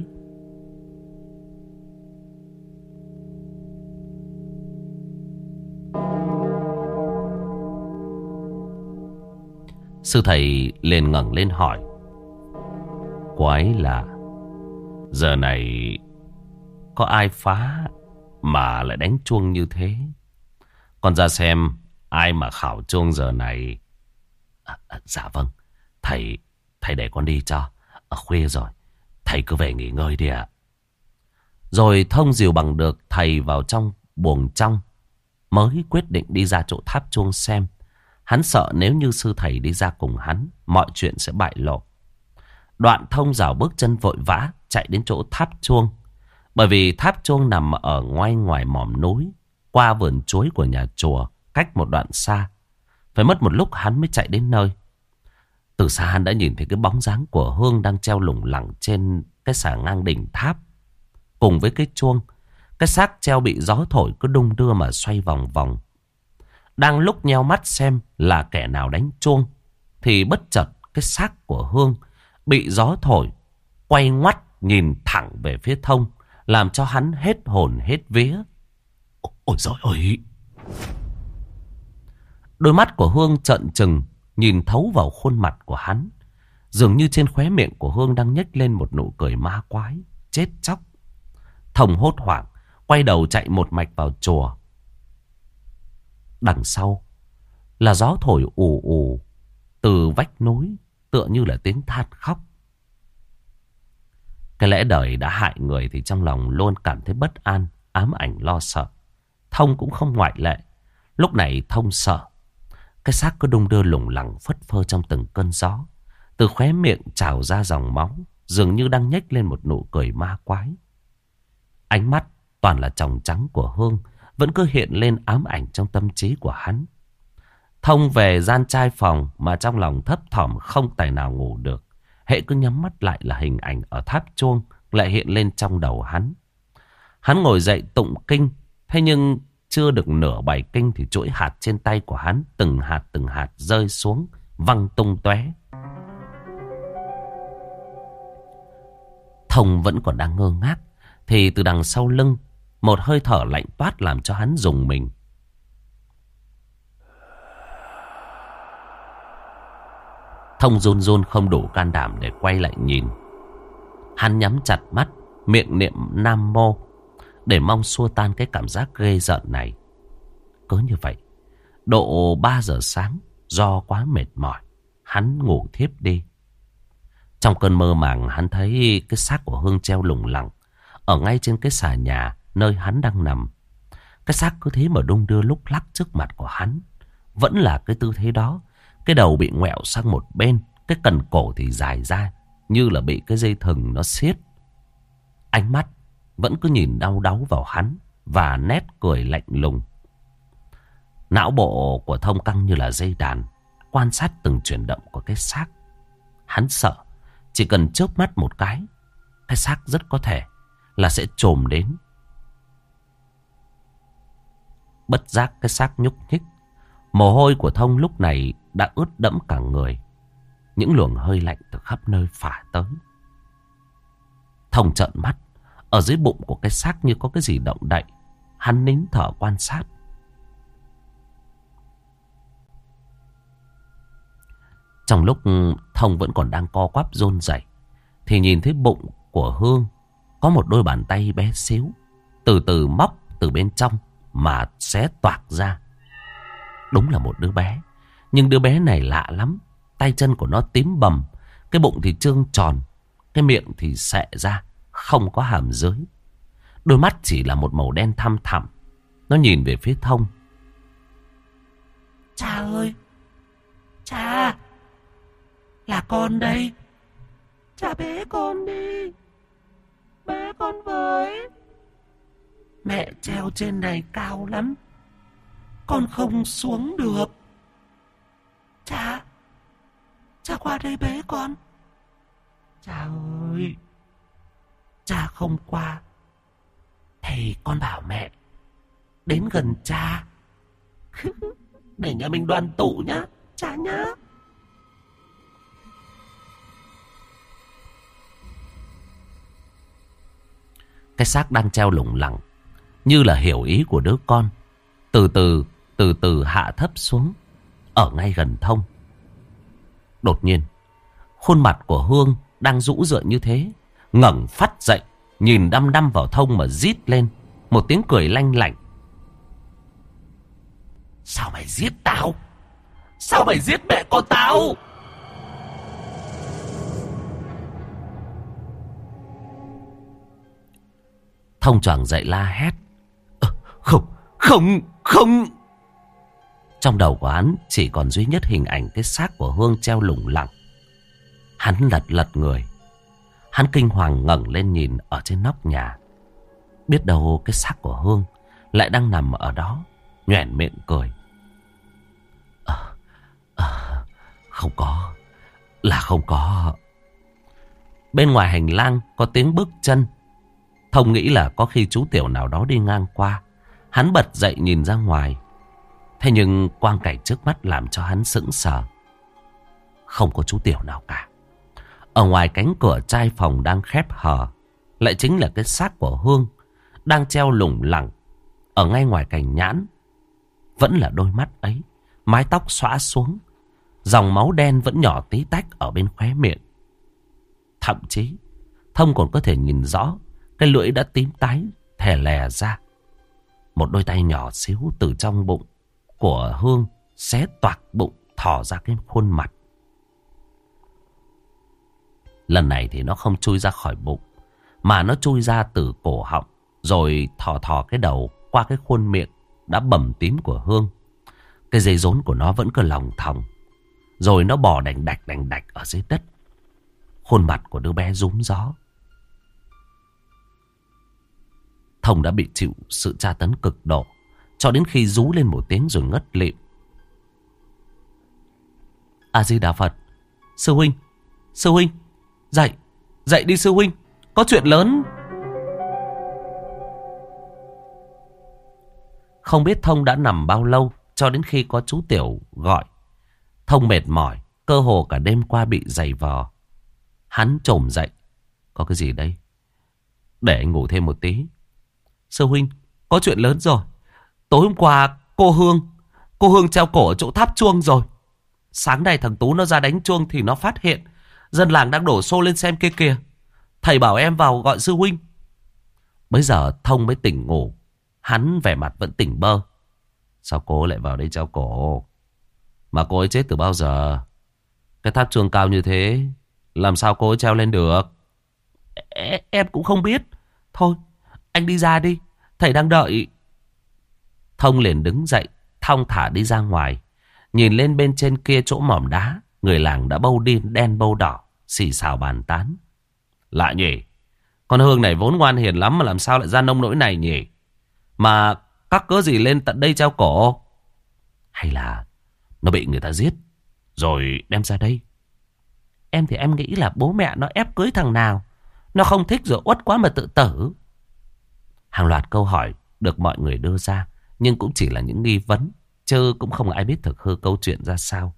Sư thầy liền ngẩng lên hỏi. Quái lạ, giờ này có ai phá mà lại đánh chuông như thế? Con ra xem ai mà khảo chuông giờ này. Dạ vâng, thầy để con đi cho. Khuya rồi, thầy cứ về nghỉ ngơi đi ạ. Rồi Thông dìu bằng được thầy vào trong buồng trong, mới quyết định đi ra chỗ tháp chuông xem. Hắn sợ nếu như sư thầy đi ra cùng hắn, mọi chuyện sẽ bại lộ. Đoạn Thông rảo bước chân vội vã chạy đến chỗ tháp chuông. Bởi vì tháp chuông nằm ở ngoài mỏm núi, qua vườn chuối của nhà chùa, cách một đoạn xa. Phải mất một lúc hắn mới chạy đến nơi. Từ xa hắn đã nhìn thấy cái bóng dáng của Hương đang treo lủng lẳng trên cái xà ngang đỉnh tháp. Cùng với cái chuông, cái xác treo bị gió thổi cứ đung đưa mà xoay vòng vòng. Đang lúc nheo mắt xem là kẻ nào đánh chuông, thì bất chợt cái xác của Hương bị gió thổi quay ngoắt nhìn thẳng về phía Thông, làm cho hắn hết hồn hết vía. Ôi giời ơi! Đôi mắt của Hương trợn trừng nhìn thấu vào khuôn mặt của hắn. Dường như trên khóe miệng của Hương đang nhếch lên một nụ cười ma quái, chết chóc. Thông hốt hoảng quay đầu chạy một mạch vào chùa. Đằng sau là gió thổi ù ù từ vách núi, tựa như là tiếng than khóc. Cái lẽ đời đã hại người thì trong lòng luôn cảm thấy bất an, ám ảnh lo sợ. Thông cũng không ngoại lệ. Lúc này Thông sợ cái xác cứ đung đưa lủng lẳng phất phơ trong từng cơn gió. Từ khóe miệng trào ra dòng máu, dường như đang nhếch lên một nụ cười ma quái. Ánh mắt toàn là tròng trắng của Hương vẫn cứ hiện lên ám ảnh trong tâm trí của hắn. Thông về gian trai phòng mà trong lòng thấp thỏm không tài nào ngủ được. Hệ cứ nhắm mắt lại là hình ảnh ở tháp chuông lại hiện lên trong đầu hắn. Hắn ngồi dậy tụng kinh, thế nhưng chưa được nửa bài kinh thì chuỗi hạt trên tay của hắn từng hạt rơi xuống, văng tung tóe. Thông vẫn còn đang ngơ ngác thì từ đằng sau lưng một hơi thở lạnh toát làm cho hắn rùng mình. Thông run run không đủ can đảm để quay lại nhìn. Hắn nhắm chặt mắt, miệng niệm Nam Mô để mong xua tan cái cảm giác ghê rợn này. Cứ như vậy, độ 3 giờ sáng, do quá mệt mỏi, hắn ngủ thiếp đi. Trong cơn mơ màng, hắn thấy cái xác của Hương treo lủng lẳng ở ngay trên cái xà nhà nơi hắn đang nằm. Cái xác cứ thế mà đung đưa lúc lắc trước mặt của hắn. Vẫn là cái tư thế đó. Cái đầu bị ngoẹo sang một bên, cái cần cổ thì dài ra như là bị cái dây thừng nó siết. Ánh mắt vẫn cứ nhìn đau đáu vào hắn và nét cười lạnh lùng. Não bộ của Thông căng như là dây đàn, quan sát từng chuyển động của cái xác. Hắn sợ chỉ cần chớp mắt một cái xác rất có thể là sẽ chồm đến. Bất giác cái xác nhúc nhích. Mồ hôi của Thông lúc này đã ướt đẫm cả người. Những luồng hơi lạnh từ khắp nơi phả tới. Thông trợn mắt. Ở dưới bụng của cái xác như có cái gì động đậy. Hắn nín thở quan sát. Trong lúc Thông vẫn còn đang co quắp run rẩy thì nhìn thấy bụng của Hương có một đôi bàn tay bé xíu từ từ móc từ bên trong mà xé toạc ra. Đúng là một đứa bé. Nhưng đứa bé này lạ lắm. Tay chân của nó tím bầm. Cái bụng thì trương tròn. Cái miệng thì xệ ra. Không có hàm dưới. Đôi mắt chỉ là một màu đen thăm thẳm. Nó nhìn về phía Thông. Cha ơi! Cha! Là con đây! Cha bế con đi! Bế con với! Mẹ treo trên này cao lắm. Con không xuống được. Cha! Cha qua đây bế con. Cha ơi! Cha không qua thì con bảo mẹ đến gần cha. Để nhà mình đoàn tụ nhá, cha nhá. Cái xác đang treo lủng lẳng, như là hiểu ý của đứa con, từ từ hạ thấp xuống, ở ngay gần Thông. Đột nhiên, khuôn mặt của Hương đang rũ rượi như thế, ngẩng phát dậy, nhìn đăm đăm vào Thông mà rít lên, một tiếng cười lanh lảnh. Sao mày giết tao? Sao mày giết mẹ con tao? Thông choàng dậy la hét. Không. Trong đầu của hắn chỉ còn duy nhất hình ảnh cái xác của Hương treo lủng lẳng. Hắn lật người. Hắn kinh hoàng ngẩng lên nhìn ở trên nóc nhà. Biết đâu cái xác của Hương lại đang nằm ở đó, nhoẻn miệng cười. Không có. Là không có. Bên ngoài hành lang có tiếng bước chân. Thông nghĩ là có khi chú tiểu nào đó đi ngang qua. Hắn bật dậy nhìn ra ngoài. Thế nhưng quang cảnh trước mắt làm cho hắn sững sờ. Không có chú tiểu nào cả. Ở ngoài cánh cửa trai phòng đang khép hờ, lại chính là cái xác của Hương đang treo lủng lẳng ở ngay ngoài cành nhãn. Vẫn là đôi mắt ấy, mái tóc xõa xuống, dòng máu đen vẫn nhỏ tí tách ở bên khóe miệng. Thậm chí Thông còn có thể nhìn rõ cái lưỡi đã tím tái thè lè ra. Một đôi tay nhỏ xíu từ trong bụng của Hương xé toạc bụng, thò ra cái khuôn mặt. Lần này thì nó không chui ra khỏi bụng, mà nó chui ra từ cổ họng, rồi thò cái đầu qua cái khuôn miệng đã bầm tím của Hương. Cái dây rốn của nó vẫn cứ lòng thòng, rồi nó bò đành đạch ở dưới đất. Khuôn mặt của đứa bé rúm gió. Thông đã bị chịu sự tra tấn cực độ, cho đến khi rú lên một tiếng rồi ngất lịm. A Di Đà Phật. Sư huynh, dậy đi sư huynh, có chuyện lớn. Không biết Thông đã nằm bao lâu, cho đến khi có chú tiểu gọi. Thông mệt mỏi, cơ hồ cả đêm qua bị giày vò. Hắn chồm dậy. Có cái gì đây? Để anh ngủ thêm một tí. Sư huynh, có chuyện lớn rồi. Tối hôm qua cô Hương treo cổ ở chỗ tháp chuông rồi. Sáng nay thằng Tú nó ra đánh chuông thì nó phát hiện dân làng đang đổ xô lên xem kia kìa. Thầy bảo em vào gọi sư huynh. Bây giờ Thông mới tỉnh ngủ. Hắn vẻ mặt vẫn tỉnh bơ. Sao cô lại vào đây treo cổ? Mà cô ấy chết từ bao giờ? Cái tháp chuông cao như thế, làm sao cô ấy treo lên được? Em cũng không biết. Thôi, anh đi ra đi, thầy đang đợi. Thông liền đứng dậy, thong thả đi ra ngoài. Nhìn lên bên trên kia chỗ mỏm đá, người làng đã bâu đi đen bâu đỏ, xì xào bàn tán. Lạ nhỉ, con Hương này vốn ngoan hiền lắm mà làm sao lại ra nông nỗi này nhỉ? Mà các cớ gì lên tận đây treo cổ? Hay là nó bị người ta giết rồi đem ra đây? Em thì em nghĩ là bố mẹ nó ép cưới thằng nào. Nó không thích rồi uất quá mà tự tử. Hàng loạt câu hỏi được mọi người đưa ra, nhưng cũng chỉ là những nghi vấn, chứ cũng không ai biết thực hư câu chuyện ra sao.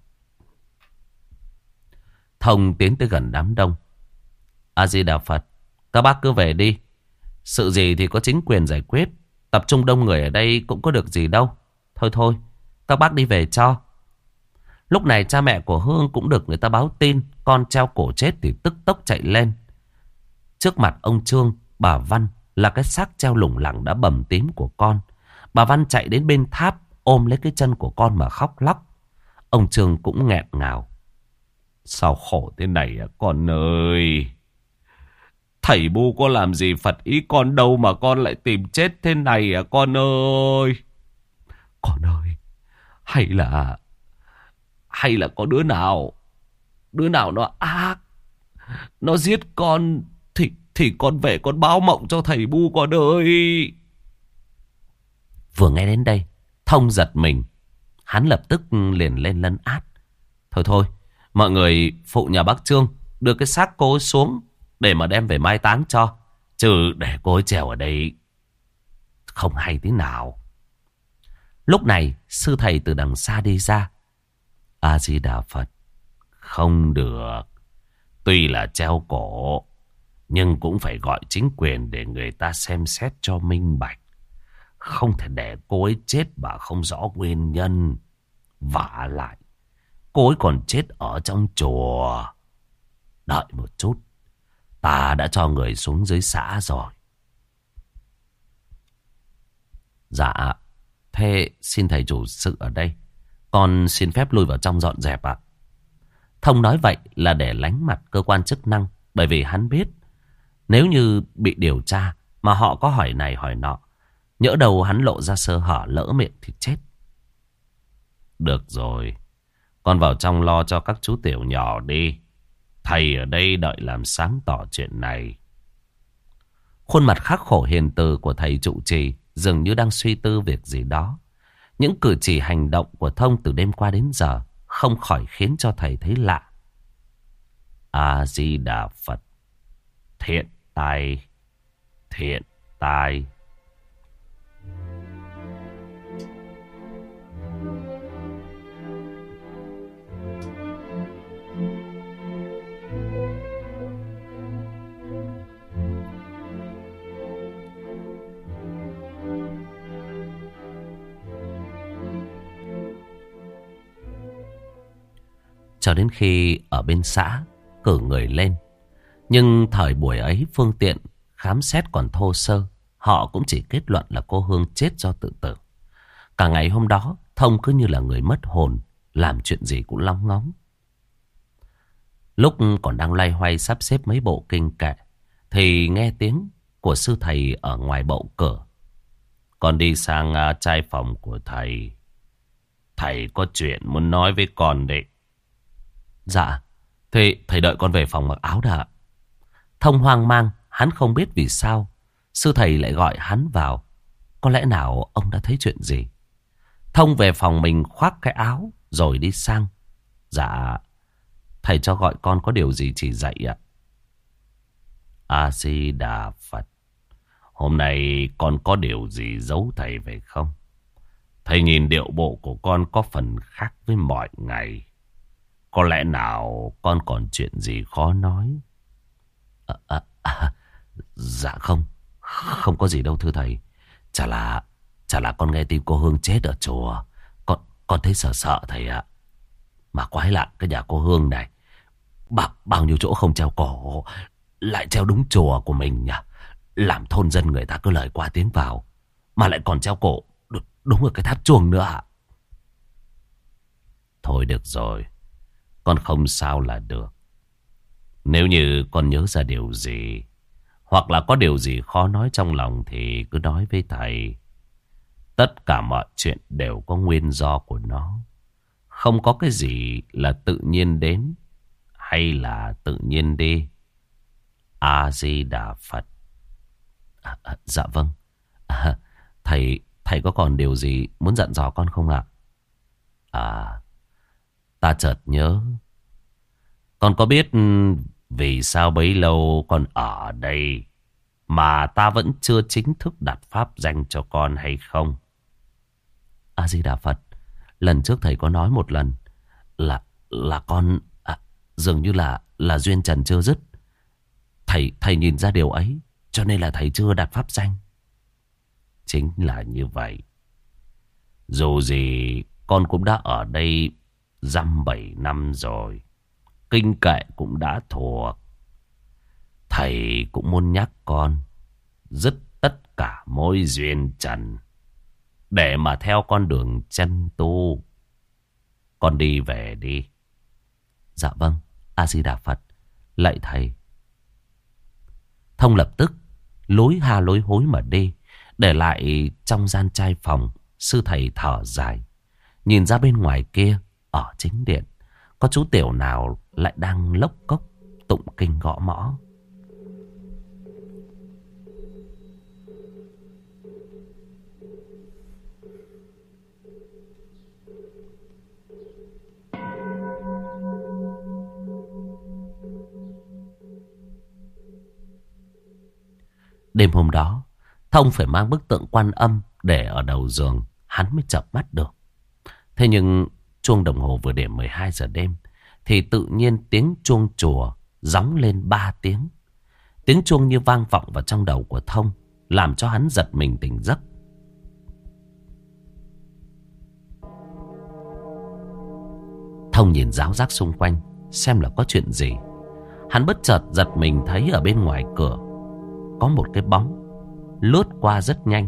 Thông tiến tới gần đám đông. A Di Đà Phật, các bác cứ về đi. Sự gì thì có chính quyền giải quyết. Tập trung đông người ở đây cũng có được gì đâu. Thôi, các bác đi về cho. Lúc này cha mẹ của Hương cũng được người ta báo tin con treo cổ chết thì tức tốc chạy lên. Trước mặt ông Trương, bà Văn là cái xác treo lủng lẳng đã bầm tím của con. Bà Văn chạy đến bên tháp ôm lấy cái chân của con mà khóc lóc. Ông Trương cũng nghẹn ngào. Sao khổ thế này à con ơi. Thầy Bu có làm gì phật ý con đâu mà con lại tìm chết thế này à con ơi. Con ơi, hay là có đứa nào nó ác, nó giết con thì con về con báo mộng cho thầy Bu con ơi. Vừa nghe đến đây, Thông giật mình. Hắn lập tức liền lên lân át. Thôi, mọi người phụ nhà bác Trương đưa cái xác cô ấy xuống để mà đem về mai táng cho. Chứ để cô ấy trèo ở đây không hay tí nào. Lúc này sư thầy từ đằng xa đi ra. A Di Đà Phật. Không được. Tuy là treo cổ, nhưng cũng phải gọi chính quyền để người ta xem xét cho minh bạch. Không thể để cô ấy chết mà không rõ nguyên nhân. Vả lại, cô ấy còn chết ở trong chùa. Đợi một chút, ta đã cho người xuống dưới xã rồi. Dạ, thế xin thầy chủ sự ở đây. Con xin phép lui vào trong dọn dẹp ạ. Thông nói vậy là để lánh mặt cơ quan chức năng. Bởi vì hắn biết nếu như bị điều tra mà họ có hỏi này hỏi nọ, nhỡ đầu hắn lộ ra sơ hở lỡ miệng thì chết. Được rồi, con vào trong lo cho các chú tiểu nhỏ đi. Thầy ở đây đợi làm sáng tỏ chuyện này. Khuôn mặt khắc khổ hiền từ của thầy trụ trì dường như đang suy tư việc gì đó. Những cử chỉ hành động của Thông từ đêm qua đến giờ không khỏi khiến cho thầy thấy lạ. A Di Đà Phật. Thiện tai, thiện tai. Cho đến khi ở bên xã cử người lên. Nhưng thời buổi ấy phương tiện khám xét còn thô sơ. Họ cũng chỉ kết luận là cô Hương chết do tự tử. Cả ngày hôm đó Thông cứ như là người mất hồn, làm chuyện gì cũng lóng ngóng. Lúc còn đang loay hoay sắp xếp mấy bộ kinh kệ thì nghe tiếng của sư thầy ở ngoài bậu cửa. Con đi sang trai phòng của thầy. Thầy có chuyện muốn nói với con đấy. Dạ, thế thầy đợi con về phòng mặc áo đã. Thông hoang mang, hắn không biết vì sao sư thầy lại gọi hắn vào. Có lẽ nào ông đã thấy chuyện gì. Thông về phòng mình khoác cái áo rồi đi sang. Dạ, thầy cho gọi con có điều gì chỉ dạy ạ? A Di Đà Phật. Hôm nay con có điều gì giấu thầy phải không? Thầy nhìn điệu bộ của con có phần khác với mọi ngày. Có lẽ nào con còn chuyện gì khó nói? Dạ không có gì đâu thưa thầy. Chả là con nghe tin cô Hương chết ở chùa. Con thấy sợ thầy ạ. Mà quái lạ, cái nhà cô Hương này bao nhiêu chỗ không treo cổ lại treo đúng chùa của mình nhỉ. Làm thôn dân người ta cứ lời qua tiếng vào, mà lại còn treo cổ đúng ở cái tháp chuông nữa ạ. Thôi được rồi, con không sao là được. Nếu như con nhớ ra điều gì, hoặc là có điều gì khó nói trong lòng thì cứ nói với thầy. Tất cả mọi chuyện đều có nguyên do của nó. Không có cái gì là tự nhiên đến hay là tự nhiên đi. A Di Đà Phật. Dạ vâng. Thầy có còn điều gì muốn dặn dò con không ạ? Ta chợt nhớ. Con có biết vì sao bấy lâu con ở đây mà ta vẫn chưa chính thức đặt pháp danh cho con hay không? A-di-đà Phật. Lần trước thầy có nói một lần là con dường như là duyên trần chưa dứt. Thầy nhìn ra điều ấy, cho nên là thầy chưa đặt pháp danh. Chính là như vậy. Dù gì con cũng đã ở đây dăm 7 năm rồi. Kinh kệ cũng đã thuộc. Thầy cũng muốn nhắc con dứt tất cả mối duyên trần để mà theo con đường chân tu. Con đi về đi. Dạ vâng, A-di-đà Phật. Lạy thầy. Thông lập tức lối ha lối hối mà đi. Để lại trong gian trai phòng, sư thầy thở dài. Nhìn ra bên ngoài kia, ở chính điện, có chú tiểu nào lại đang lốc cốc tụng kinh gõ mõ. Đêm hôm đó, Thông phải mang bức tượng Quan Âm để ở đầu giường, hắn mới chợp mắt được. Thế nhưng chuông đồng hồ vừa điểm 12 giờ đêm thì tự nhiên tiếng chuông chùa gióng lên 3 tiếng. Tiếng chuông như vang vọng vào trong đầu của Thông, làm cho hắn giật mình tỉnh giấc. Thông nhìn ráo rác xung quanh xem là có chuyện gì. Hắn bất chợt giật mình thấy ở bên ngoài cửa có một cái bóng lướt qua rất nhanh.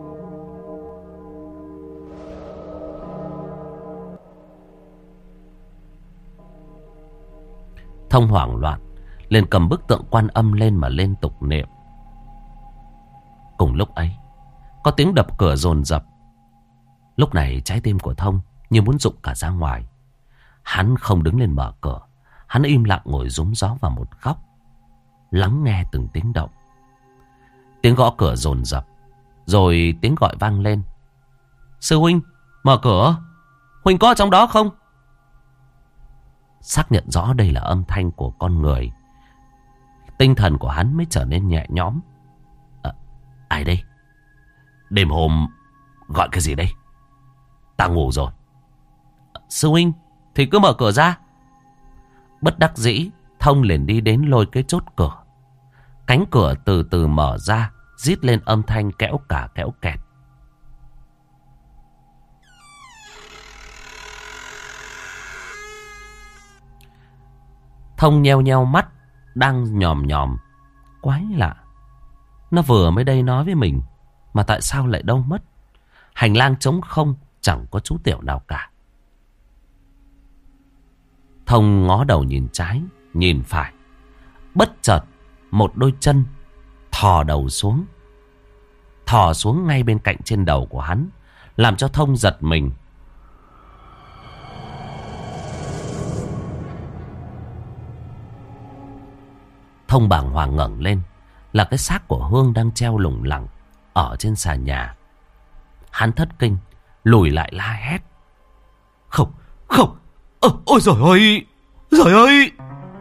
Thông hoảng loạn liền cầm bức tượng Quan Âm lên mà liên tục niệm. Cùng lúc ấy có tiếng đập cửa dồn dập. Lúc này trái tim của Thông như muốn rụng cả ra ngoài. Hắn không đứng lên mở cửa. Hắn im lặng ngồi rúm gió vào một góc, lắng nghe từng tiếng động. Tiếng gõ cửa dồn dập, rồi tiếng gọi vang lên. Sư huynh, mở cửa. Huynh có ở trong đó không? Xác nhận rõ đây là âm thanh của con người, tinh thần của hắn mới trở nên nhẹ nhõm. Ai đây? Đêm hôm gọi cái gì đây? Ta ngủ rồi. Sư huynh thì cứ mở cửa ra. Bất đắc dĩ, Thông liền đi đến lôi cái chốt cửa. Cánh cửa từ từ mở ra, rít lên âm thanh kẽo cả kẽo kẹt. Thông nheo nheo mắt, đang nhòm nhòm. Quái lạ, nó vừa mới đây nói với mình, mà tại sao lại đâu mất? Hành lang trống không, chẳng có chú tiểu nào cả. Thông ngó đầu nhìn trái, nhìn phải. Bất chợt, một đôi chân thò đầu xuống. Thò xuống ngay bên cạnh trên đầu của hắn, làm cho Thông giật mình. Thông bàng hoàng ngẩng lên, là cái xác của Hương đang treo lủng lẳng ở trên xà nhà. Hắn thất kinh, lùi lại la hét. Không, không, ôi giời ơi, giời ơi.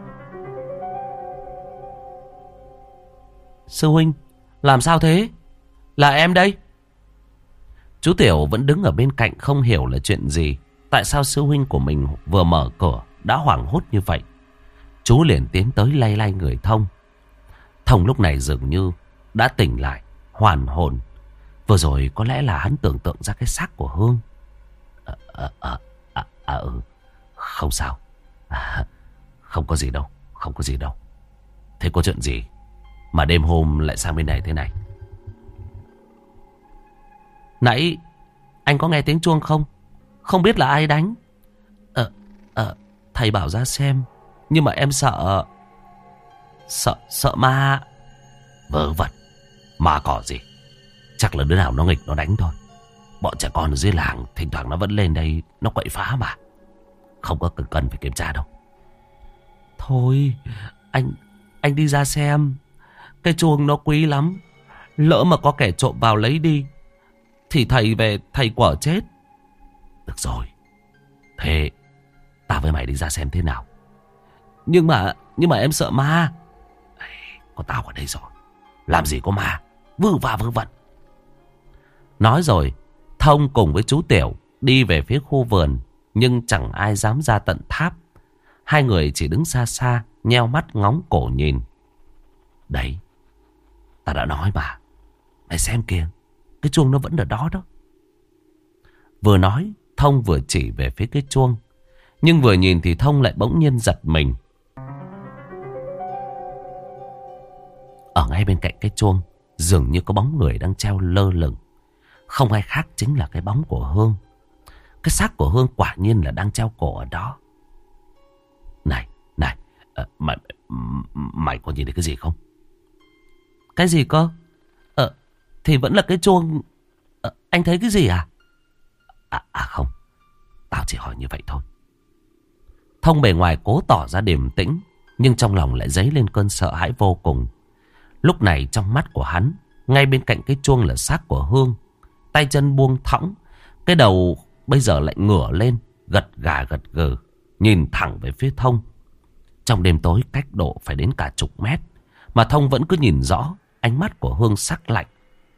Sư huynh, làm sao thế? Là em đây. Chú Tiểu vẫn đứng ở bên cạnh không hiểu là chuyện gì. Tại sao sư huynh của mình vừa mở cửa đã hoảng hốt như vậy? Chú liền tiến tới lay lay người Thông. Thông lúc này dường như đã tỉnh lại, hoàn hồn. Vừa rồi có lẽ là hắn tưởng tượng ra cái xác của Hương. Không sao. Không có gì đâu, không có gì đâu. Thế có chuyện gì mà đêm hôm lại sang bên này thế này? Nãy anh có nghe tiếng chuông không? Không biết là ai đánh. Thầy bảo ra xem, nhưng mà em sợ ma. Vớ vẩn, ma cỏ gì? Chắc là đứa nào nó nghịch nó đánh thôi. Bọn trẻ con ở dưới làng thỉnh thoảng nó vẫn lên đây nó quậy phá mà. Không có cần phải kiểm tra đâu. Thôi anh đi ra xem. Cái chuông nó quý lắm, lỡ mà có kẻ trộm vào lấy đi thì thầy về thầy quở chết. Được rồi, thế ta với mày đi ra xem thế nào. Nhưng mà em sợ ma. Có tao ở đây rồi, làm gì có ma, vư va vớ vẩn. Nói rồi, Thông cùng với chú Tiểu đi về phía khu vườn, nhưng chẳng ai dám ra tận tháp. Hai người chỉ đứng xa xa, nheo mắt ngóng cổ nhìn. Đấy, ta đã nói mà, mày xem kìa, cái chuông nó vẫn ở đó đó. Vừa nói, Thông vừa chỉ về phía cái chuông. Nhưng vừa nhìn thì Thông lại bỗng nhiên giật mình. Ở ngay bên cạnh cái chuông, dường như có bóng người đang treo lơ lửng. Không ai khác chính là cái bóng của Hương. Cái xác của Hương quả nhiên là đang treo cổ ở đó. Này, mày có nhìn thấy cái gì không? Cái gì cơ? Thì vẫn là cái chuông. Anh thấy cái gì à? Không, tao chỉ hỏi như vậy thôi. Thông bề ngoài cố tỏ ra điềm tĩnh, nhưng trong lòng lại dấy lên cơn sợ hãi vô cùng. Lúc này trong mắt của hắn, ngay bên cạnh cái chuông là xác của Hương. Tay chân buông thõng, cái đầu bây giờ lại ngửa lên, gật gà gật gừ, nhìn thẳng về phía Thông. Trong đêm tối cách độ phải đến cả chục mét, mà Thông vẫn cứ nhìn rõ. Ánh mắt của Hương sắc lạnh.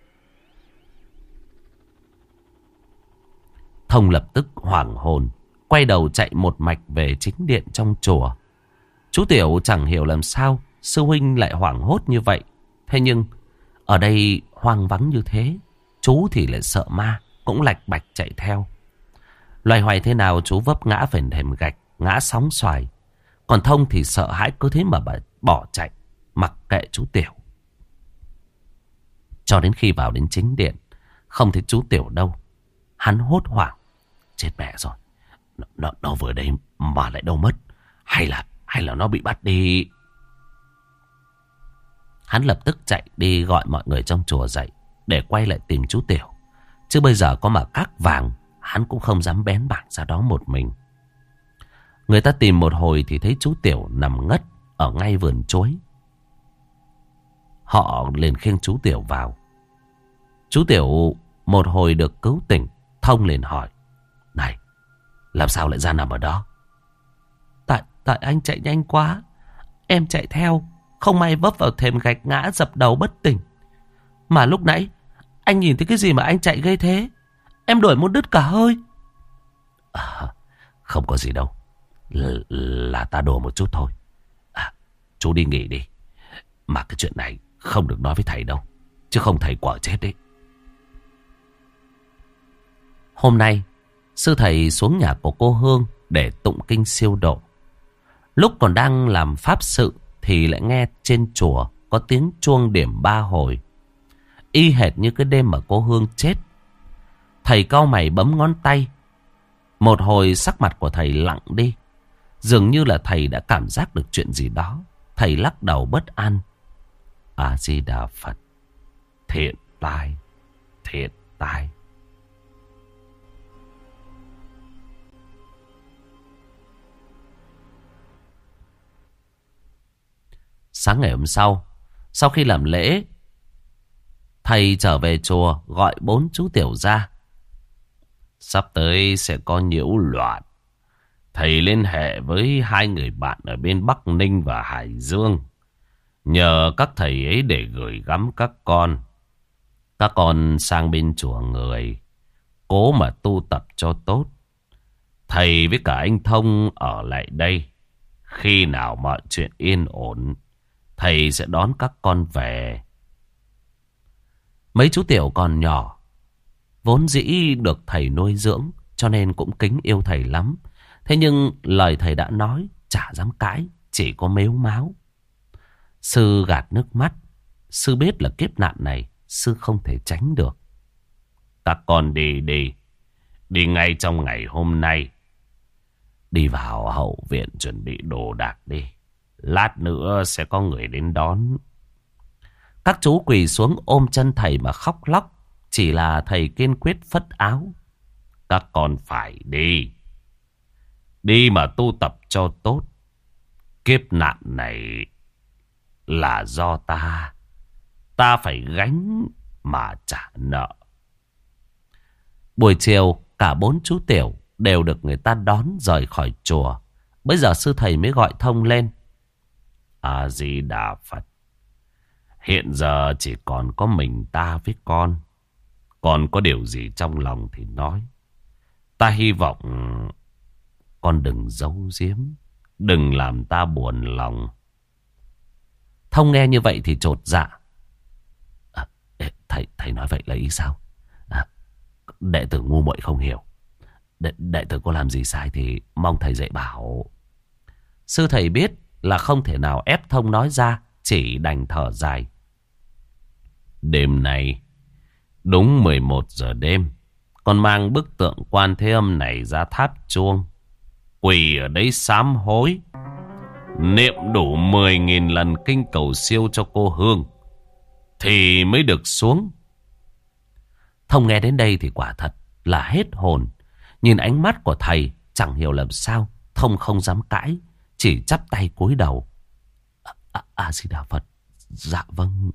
Thông lập tức hoảng hồn, quay đầu chạy một mạch về chính điện trong chùa. Chú Tiểu chẳng hiểu làm sao sư huynh lại hoảng hốt như vậy. Thế nhưng ở đây hoang vắng như thế, chú thì lại sợ ma, cũng lạch bạch chạy theo. Loay hoay thế nào chú vấp ngã phải thềm gạch, ngã sóng xoài. Còn Thông thì sợ hãi cứ thế mà bỏ chạy, mặc kệ chú Tiểu. Cho đến khi vào đến chính điện, không thấy chú Tiểu đâu. Hắn hốt hoảng. Chết mẹ rồi, nó vừa đây mà lại đâu mất. Hay là nó bị bắt đi. Hắn lập tức chạy đi gọi mọi người trong chùa dậy để quay lại tìm chú Tiểu. Chứ bây giờ có mà các vàng, hắn cũng không dám bén bảng ra đó một mình. Người ta tìm một hồi thì thấy chú Tiểu nằm ngất ở ngay vườn chuối. Họ liền khiêng chú Tiểu vào. Chú Tiểu một hồi được cứu tỉnh. Thông liền hỏi: Này, làm sao lại ra nằm ở đó? Tại anh chạy nhanh quá, em chạy theo, không may vấp vào thềm gạch ngã dập đầu bất tỉnh. Mà lúc nãy anh nhìn thấy cái gì mà anh chạy ghê thế? Em đuổi muốn đứt cả hơi. Không có gì đâu, là ta đùa một chút thôi. Chú đi nghỉ đi. Mà cái chuyện này không được nói với thầy đâu, chứ không thầy quả chết đấy. Hôm nay sư thầy xuống nhà của cô Hương để tụng kinh siêu độ. Lúc còn đang làm pháp sự thì lại nghe trên chùa có tiếng chuông điểm 3 hồi, y hệt như cái đêm mà cô Hương chết. Thầy cau mày bấm ngón tay. Một hồi sắc mặt của thầy lặng đi, dường như là thầy đã cảm giác được chuyện gì đó. Thầy lắc đầu bất an. A Di Đà Phật. Thiện tai, thiện tai. Sáng ngày hôm sau, sau khi làm lễ, thầy trở về chùa gọi 4 chú Tiểu ra. Sắp tới sẽ có nhiễu loạn. Thầy liên hệ với 2 người bạn ở bên Bắc Ninh và Hải Dương, nhờ các thầy ấy để gửi gắm các con. Các con sang bên chùa người, cố mà tu tập cho tốt. Thầy với cả anh Thông ở lại đây. Khi nào mọi chuyện yên ổn, thầy sẽ đón các con về. Mấy chú Tiểu còn nhỏ, vốn dĩ được thầy nuôi dưỡng, cho nên cũng kính yêu thầy lắm. Thế nhưng lời thầy đã nói chả dám cãi, chỉ có mếu máo. Sư gạt nước mắt. Sư biết là kiếp nạn này sư không thể tránh được. Các con đi đi. Đi ngay trong ngày hôm nay. Đi vào hậu viện chuẩn bị đồ đạc đi. Lát nữa sẽ có người đến đón. Các chú quỳ xuống ôm chân thầy mà khóc lóc. Chỉ là thầy kiên quyết phất áo. Các con phải đi. Đi mà tu tập cho tốt. Kiếp nạn này là do ta. Ta phải gánh mà trả nợ. Buổi chiều, cả 4 chú Tiểu đều được người ta đón rời khỏi chùa. Bây giờ sư thầy mới gọi Thông lên A Di Đà Phật. Hiện giờ chỉ còn có mình ta với con. Còn có điều gì trong lòng thì nói. Ta hy vọng con đừng giấu giếm, đừng làm ta buồn lòng. Thông nghe như vậy thì chột dạ. Thầy nói vậy là ý sao? Đệ tử ngu muội không hiểu. Đệ tử có làm gì sai thì mong thầy dạy bảo. Sư thầy biết là không thể nào ép Thông nói ra, chỉ đành thở dài. Đêm nay đúng 11 giờ đêm, con mang bức tượng Quan Thế Âm này ra tháp chuông, quỳ ở đấy sám hối, niệm đủ 10.000 lần kinh cầu siêu cho cô Hương thì mới được xuống. Thông nghe đến đây thì quả thật là hết hồn. Nhìn ánh mắt của thầy chẳng hiểu làm sao, Thông không dám cãi, chỉ chắp tay cúi đầu. A Di Đà Phật. Dạ vâng.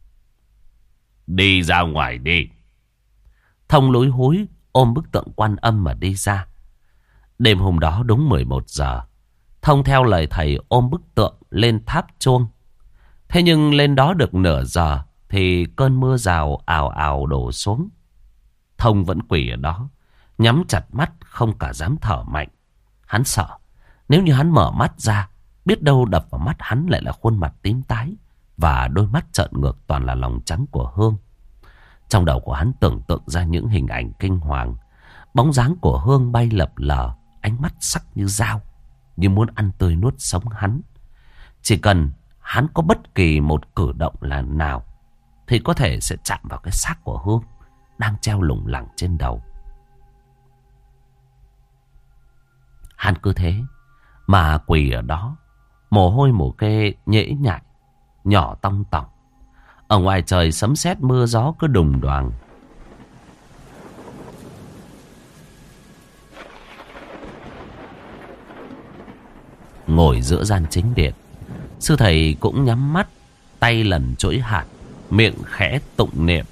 Đi ra ngoài đi. Thông lúi húi ôm bức tượng Quan Âm mà đi ra. Đêm hôm đó đúng 11 giờ, Thông theo lời thầy ôm bức tượng lên tháp chuông. Thế nhưng lên đó được nửa giờ thì cơn mưa rào ào ào đổ xuống. Thông vẫn quỳ ở đó, nhắm chặt mắt không cả dám thở mạnh. Hắn sợ nếu như hắn mở mắt ra, biết đâu đập vào mắt hắn lại là khuôn mặt tím tái và đôi mắt trợn ngược toàn là lòng trắng của Hương. Trong đầu của hắn tưởng tượng ra những hình ảnh kinh hoàng. Bóng dáng của Hương bay lập lờ, ánh mắt sắc như dao, như muốn ăn tươi nuốt sống hắn. Chỉ cần hắn có bất kỳ một cử động là nào thì có thể sẽ chạm vào cái xác của Hương đang treo lủng lẳng trên đầu. Hắn cứ thế mà quỳ ở đó, mồ hôi mồ kê nhễ nhại, nhỏ tong tỏng. Ở ngoài trời sấm sét mưa gió cứ đùng đoàng. Ngồi giữa gian chính điện, sư thầy cũng nhắm mắt, tay lần chuỗi hạt, miệng khẽ tụng niệm.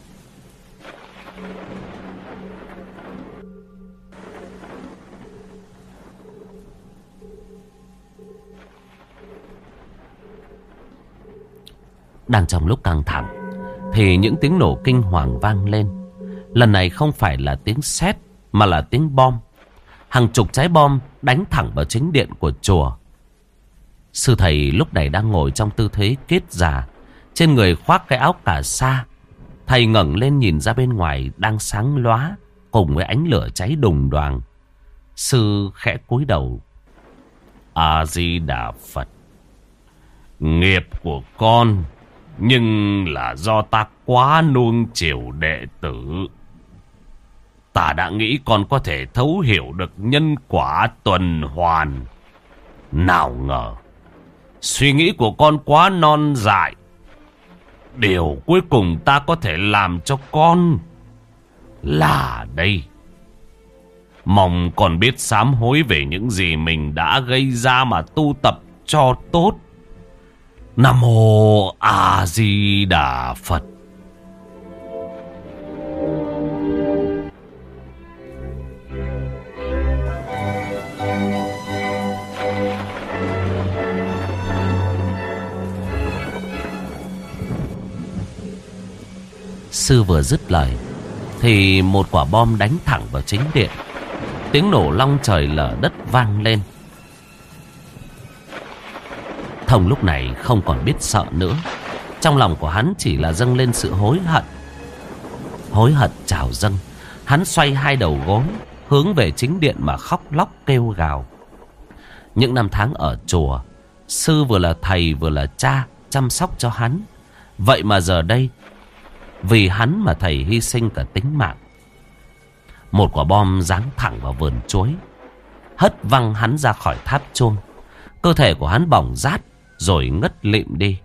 Đang trong lúc căng thẳng thì những tiếng nổ kinh hoàng vang lên. Lần này không phải là tiếng sét mà là tiếng bom. Hàng chục trái bom đánh thẳng vào chính điện của chùa. Sư thầy lúc này đang ngồi trong tư thế kết già, trên người khoác cái áo cà sa. Thầy ngẩng lên nhìn ra bên ngoài đang sáng lóa cùng với ánh lửa cháy đùng đoàng. Sư khẽ cúi đầu. A Di Đà Phật. Nghiệp của con nhưng là do ta quá nuông chiều đệ tử. Ta đã nghĩ con có thể thấu hiểu được nhân quả tuần hoàn. Nào ngờ suy nghĩ của con quá non dại. Điều cuối cùng ta có thể làm cho con là đây. Mong con biết sám hối về những gì mình đã gây ra mà tu tập cho tốt. Nam Mô A Di Đà Phật. Sư vừa dứt lời thì một quả bom đánh thẳng vào chính điện. Tiếng nổ long trời lở đất vang lên. Thông lúc này không còn biết sợ nữa. Trong lòng của hắn chỉ là dâng lên sự hối hận. Hối hận trào dâng, hắn xoay hai đầu gối hướng về chính điện mà khóc lóc kêu gào. Những năm tháng ở chùa, sư vừa là thầy vừa là cha chăm sóc cho hắn. Vậy mà giờ đây, vì hắn mà thầy hy sinh cả tính mạng. Một quả bom giáng thẳng vào vườn chuối, hất văng hắn ra khỏi tháp chuông. Cơ thể của hắn bỏng rát rồi ngất lịm đi.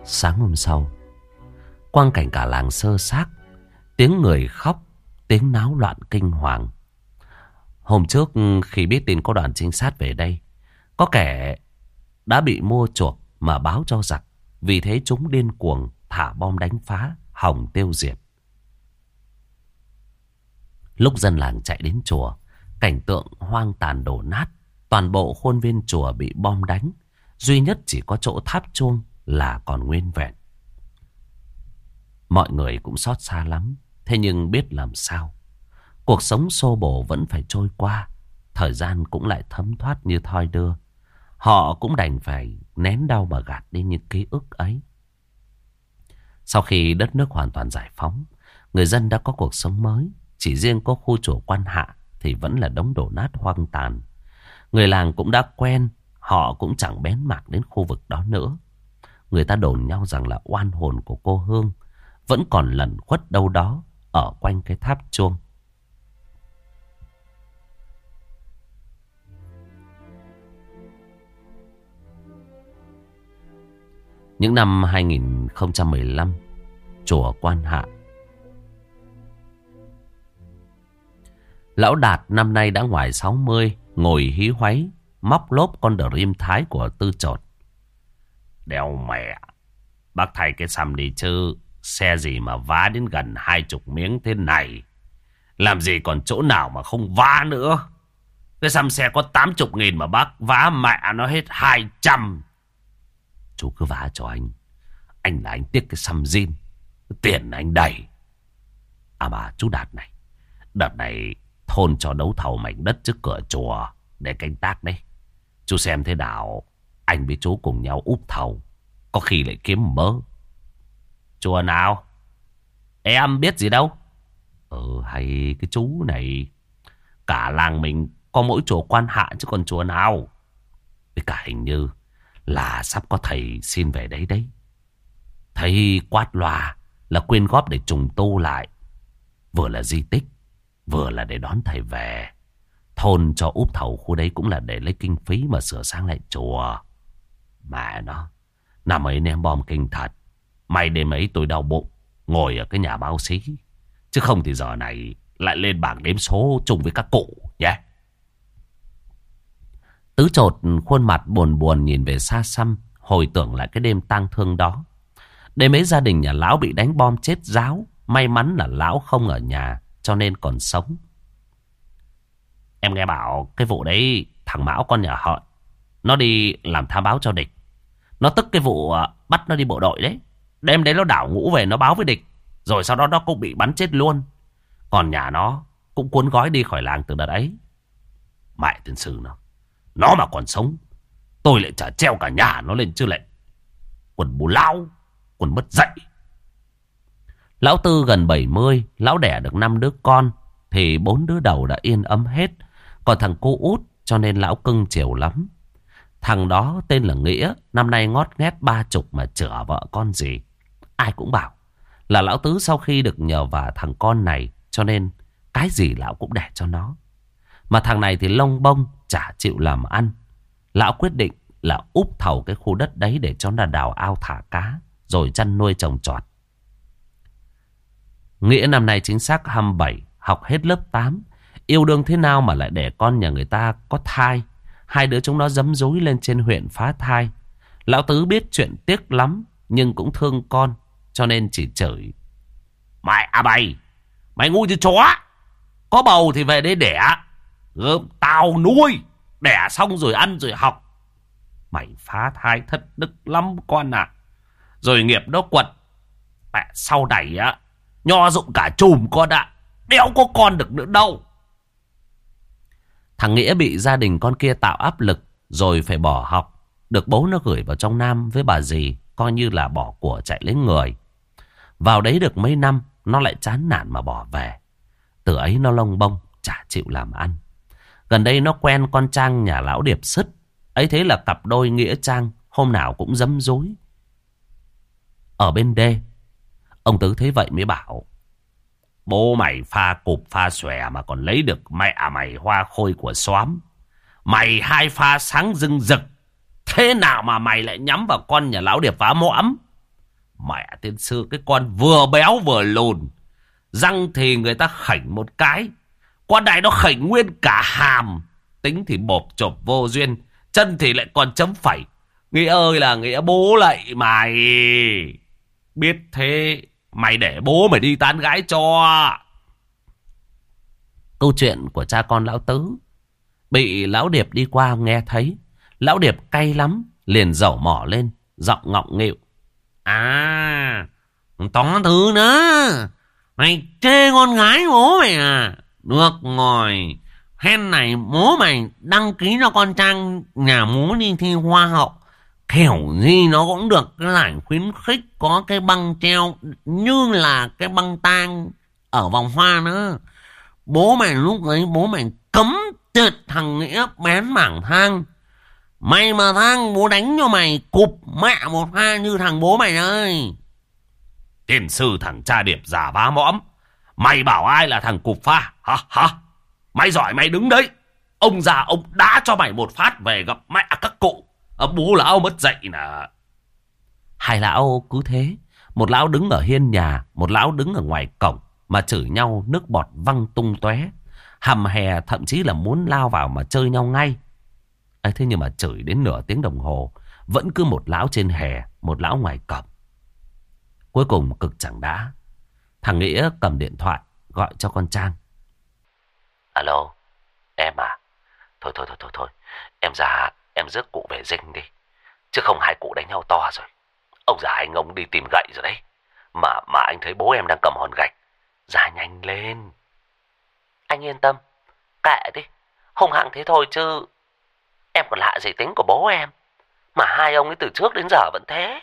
Sáng hôm sau, quang cảnh cả làng xơ xác, tiếng người khóc, tiếng náo loạn kinh hoàng. Hôm trước khi biết tin có đoàn trinh sát về đây, có kẻ đã bị mua chuộc mà báo cho giặc. Vì thế chúng điên cuồng thả bom đánh phá, hòng tiêu diệt. Lúc dân làng chạy đến chùa, cảnh tượng hoang tàn đổ nát. Toàn bộ khuôn viên chùa bị bom đánh. Duy nhất chỉ có chỗ tháp chuông là còn nguyên vẹn. Mọi người cũng xót xa lắm. Thế nhưng biết làm sao. Cuộc sống xô bồ vẫn phải trôi qua. Thời gian cũng lại thấm thoát như thoi đưa. Họ cũng đành phải nén đau mà gạt đi những ký ức ấy. Sau khi đất nước hoàn toàn giải phóng, người dân đã có cuộc sống mới. Chỉ riêng có khu chùa Quan Hạ thì vẫn là đống đổ nát hoang tàn. Người làng cũng đã quen, họ cũng chẳng bén mảng đến khu vực đó nữa. Người ta đồn nhau rằng là oan hồn của cô Hương vẫn còn lẩn khuất đâu đó ở quanh cái tháp chuông. Những năm 2015, chùa Quan Hạ. Lão Đạt năm nay đã ngoài 60, ngồi hí hoáy, móc lốp con Dream Thái của Tư Chột. Đeo mẹ, bác thay cái xăm đi chứ, xe gì mà vá đến gần 20 miếng thế này. Làm gì còn chỗ nào mà không vá nữa. Cái xăm xe có 80.000 mà bác vá mẹ nó hết 200. Chú cứ vá cho anh. Anh là anh tiếc cái xăm zin. Tiền anh đầy. À mà chú Đạt này, đợt này thôn cho đấu thầu mảnh đất trước cửa chùa để canh tác đấy. Chú xem thế nào, anh với chú cùng nhau úp thầu, có khi lại kiếm mớ. Chùa nào? Em biết gì đâu. Hay cái chú này, cả làng mình có mỗi chùa Quan Hạ chứ còn chùa nào. Với cả hình như là sắp có thầy xin về đấy đấy. Thầy quát loa là quyên góp để trùng tu lại. Vừa là di tích, vừa là để đón thầy về. Thôn cho úp thầu khu đấy cũng là để lấy kinh phí mà sửa sang lại chùa. Mẹ nó, năm ấy ném bom kinh thật. May đêm ấy tôi đau bụng, ngồi ở cái nhà báo xí. Chứ không thì giờ này lại lên bảng đếm số chung với các cụ nhé. Tứ Chột khuôn mặt buồn buồn nhìn về xa xăm, hồi tưởng lại cái đêm tang thương đó. Đêm ấy gia đình nhà lão bị đánh bom chết ráo. May mắn là lão không ở nhà cho nên còn sống. Em nghe bảo cái vụ đấy thằng Mão con nhà họ nó đi làm tham báo cho địch. Nó tức cái vụ bắt nó đi bộ đội đấy. Đêm đấy nó đảo ngũ về nó báo với địch. Rồi sau đó nó cũng bị bắn chết luôn. Còn nhà nó cũng cuốn gói đi khỏi làng từ đợt ấy. Mẹ tiên sư nó mà còn sống, tôi lại chả treo cả nhà nó lên chứ lại. Quần bù lao, quần mất dạy. Lão Tư gần 70, lão đẻ được 5 đứa con, thì 4 đứa đầu đã yên ấm hết. Còn thằng cô út cho nên lão cưng chiều lắm. Thằng đó tên là Nghĩa, năm nay ngót nghét 30 mà chữa vợ con gì. Ai cũng bảo là lão Tứ sau khi được nhờ vả thằng con này, cho nên cái gì lão cũng đẻ cho nó. Mà thằng này thì lông bông, chả chịu làm ăn. Lão quyết định là úp thầu cái khu đất đấy để cho nó đào ao thả cá, rồi chăn nuôi trồng trọt. Nghĩa năm nay chính xác 27, học hết lớp 8. Yêu đương thế nào mà lại để con nhà người ta có thai. Hai đứa chúng nó giấm dúi lên trên huyện phá thai. Lão Tứ biết chuyện tiếc lắm, nhưng cũng thương con, cho nên chỉ chửi. Mày à mày ngu như chó. Có bầu thì về đây đẻ. Tao nuôi. Đẻ xong rồi ăn rồi học. Mày phá thai thất đức lắm con ạ. Rồi nghiệp nó quật. Mẹ sau này á, nho dụng cả chùm con ạ. Đéo có con được nữa đâu. Thằng Nghĩa bị gia đình con kia tạo áp lực, rồi phải bỏ học. Được bố nó gửi vào trong Nam với bà dì, coi như là bỏ của chạy lấy người. Vào đấy được mấy năm, nó lại chán nản mà bỏ về. Từ ấy nó lông bông, chả chịu làm ăn. Gần đây nó quen con Trang nhà lão Điệp Sứt. Ấy thế là cặp đôi Nghĩa Trang hôm nào cũng dấm dúi ở bên đê. Ông Tứ thấy vậy mới bảo. Bố mày pha cụp pha xòe mà còn lấy được mẹ mày hoa khôi của xóm. Mày hai pha sáng rưng rực. Thế nào mà mày lại nhắm vào con nhà lão Điệp phá mõm? Mẹ tiên sư, cái con vừa béo vừa lùn. Răng thì người ta khểnh một cái. Con này nó khểnh nguyên cả hàm. Tính thì bộp chộp vô duyên. Chân thì lại còn chấm phẩy. Nghĩa ơi là nghĩa, bố lạy mày. Biết thế mày để bố mày đi tán gái cho. Câu chuyện của cha con lão Tứ bị lão Điệp đi qua nghe thấy. Lão Điệp cay lắm, liền dẩu mỏ lên, giọng ngọng nghịu. À, có thứ nữa. Mày chê con gái bố mày à? Được rồi. Hen này bố mày đăng ký cho con Trang nhà bố đi thi hoa hậu. Kiểu gì nó cũng được cái giải khuyến khích, có cái băng treo như là cái băng tang ở vòng hoa nữa. Bố mày lúc ấy bố mày cấm tuyệt thằng Nghĩa bén mảng thang. Mày mà thang bố đánh cho mày cụp mẹ một pha như thằng bố mày ơi. Tiên sư thằng cha Điệp giả vá mõm. Mày bảo ai là thằng cụp pha? Hả? Mày giỏi mày đứng đấy. Ông già ông đá cho mày một phát về gặp mẹ các cụ. Bố lão mất dậy nè. Hai lão cứ thế. Một lão đứng ở hiên nhà, một lão đứng ở ngoài cổng mà chửi nhau, nước bọt văng tung tóe. Hầm hè thậm chí là muốn lao vào mà chơi nhau ngay. Thế nhưng mà chửi đến nửa tiếng đồng hồ vẫn cứ một lão trên hè, một lão ngoài cổng. Cuối cùng cực chẳng đã, thằng Nghĩa cầm điện thoại gọi cho con Trang. Alo, em à? Thôi, em già em rước cụ về dinh đi, chứ không hai cụ đánh nhau to rồi. Ông già anh ông đi tìm gậy rồi đấy. Mà anh thấy bố em đang cầm hòn gạch. Ra nhanh lên. Anh yên tâm, kệ đi, hung hăng thế thôi chứ em còn lạ gì tính của bố em. Mà hai ông ấy từ trước đến giờ vẫn thế.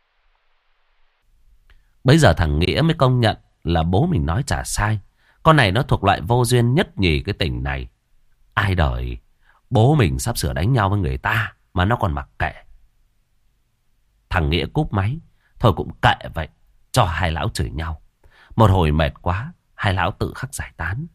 Bây giờ thằng Nghĩa mới công nhận là bố mình nói chả sai. Con này nó thuộc loại vô duyên nhất nhì cái tỉnh này. Ai đời bố mình sắp sửa đánh nhau với người ta mà nó còn mặc kệ. Thằng Nghĩa cúp máy. Thôi cũng kệ vậy, cho hai lão chửi nhau. Một hồi mệt quá, hai lão tự khắc giải tán.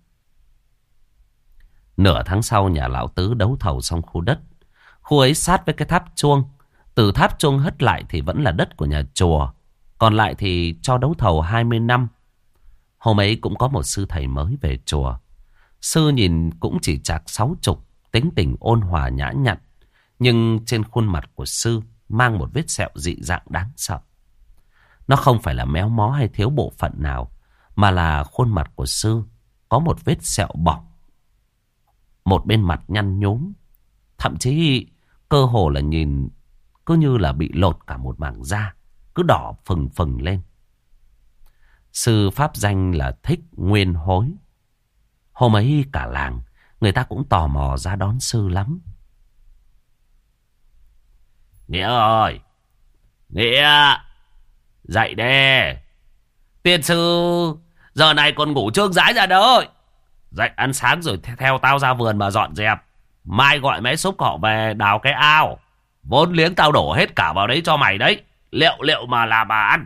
Nửa tháng sau, nhà lão Tứ đấu thầu xong khu đất. Khu ấy sát với cái tháp chuông. Từ tháp chuông hất lại thì vẫn là đất của nhà chùa. Còn lại thì cho đấu thầu 20 năm. Hôm ấy cũng có một sư thầy mới về chùa. Sư nhìn cũng chỉ chạc 60, tính tình ôn hòa nhã nhặn. Nhưng trên khuôn mặt của sư mang một vết sẹo dị dạng đáng sợ. Nó không phải là méo mó hay thiếu bộ phận nào, mà là khuôn mặt của sư có một vết sẹo bỏng. Một bên mặt nhăn nhúm. Thậm chí cơ hồ là nhìn cứ như là bị lột cả một mảng da, cứ đỏ phừng phừng lên. Sư pháp danh là Thích Nguyên Hối. Hôm ấy cả làng người ta cũng tò mò ra đón sư lắm. Nghĩa ơi, Nghĩa, dậy đi. Tiên sư giờ này còn ngủ trương rãi ra đâu. Dậy ăn sáng rồi theo tao ra vườn mà dọn dẹp. Mai gọi mấy xúc họ về đào cái ao. Vốn liếng tao đổ hết cả vào đấy cho mày đấy. Liệu mà làm mà ăn.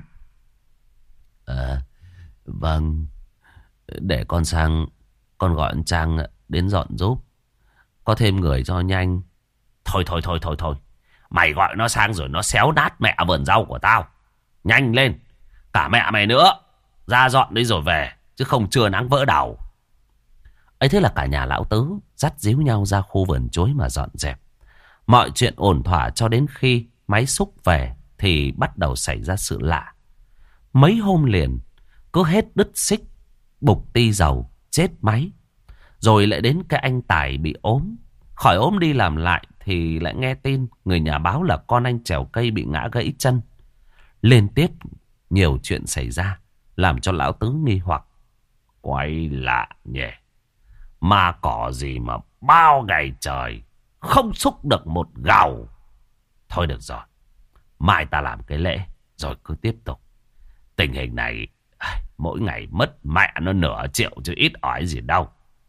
Vâng, để con sang, con gọi anh Trang đến dọn giúp. Có thêm người cho nhanh. Thôi. Mày gọi nó sang rồi nó xéo nát mẹ vườn rau của tao. Nhanh lên, cả mẹ mày nữa. Ra dọn đấy rồi về, chứ không chưa nắng vỡ đầu. Ấy thế là cả nhà lão Tứ dắt díu nhau ra khu vườn chuối mà dọn dẹp. Mọi chuyện ổn thỏa cho đến khi máy xúc về thì bắt đầu xảy ra sự lạ. Mấy hôm liền cứ hết đứt xích, bục ti dầu, chết máy. Rồi lại đến cái anh Tài bị ốm. Khỏi ốm đi làm lại thì lại nghe tin người nhà báo là con anh trèo cây bị ngã gãy chân. Liên tiếp nhiều chuyện xảy ra làm cho lão Tứ nghi hoặc. Quái lạ nhỉ. Ma cỏ gì mà bao ngày trời không xúc được một gầu. Thôi được rồi, mai ta làm cái lễ rồi cứ tiếp tục. Tình hình này mỗi ngày mất mẹ nó nửa triệu chứ ít ỏi gì đâu.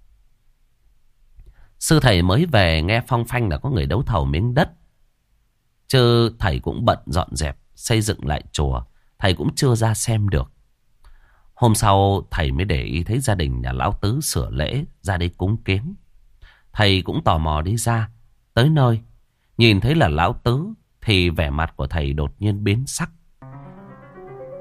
Sư thầy mới về nghe phong phanh là có người đấu thầu miếng đất. Chứ thầy cũng bận dọn dẹp xây dựng lại chùa. Thầy cũng chưa ra xem được. Hôm sau thầy mới để ý thấy gia đình nhà lão Tứ sửa lễ ra đây cúng kiến. Thầy cũng tò mò đi ra. Tới nơi nhìn thấy là lão Tứ thì vẻ mặt của thầy đột nhiên biến sắc.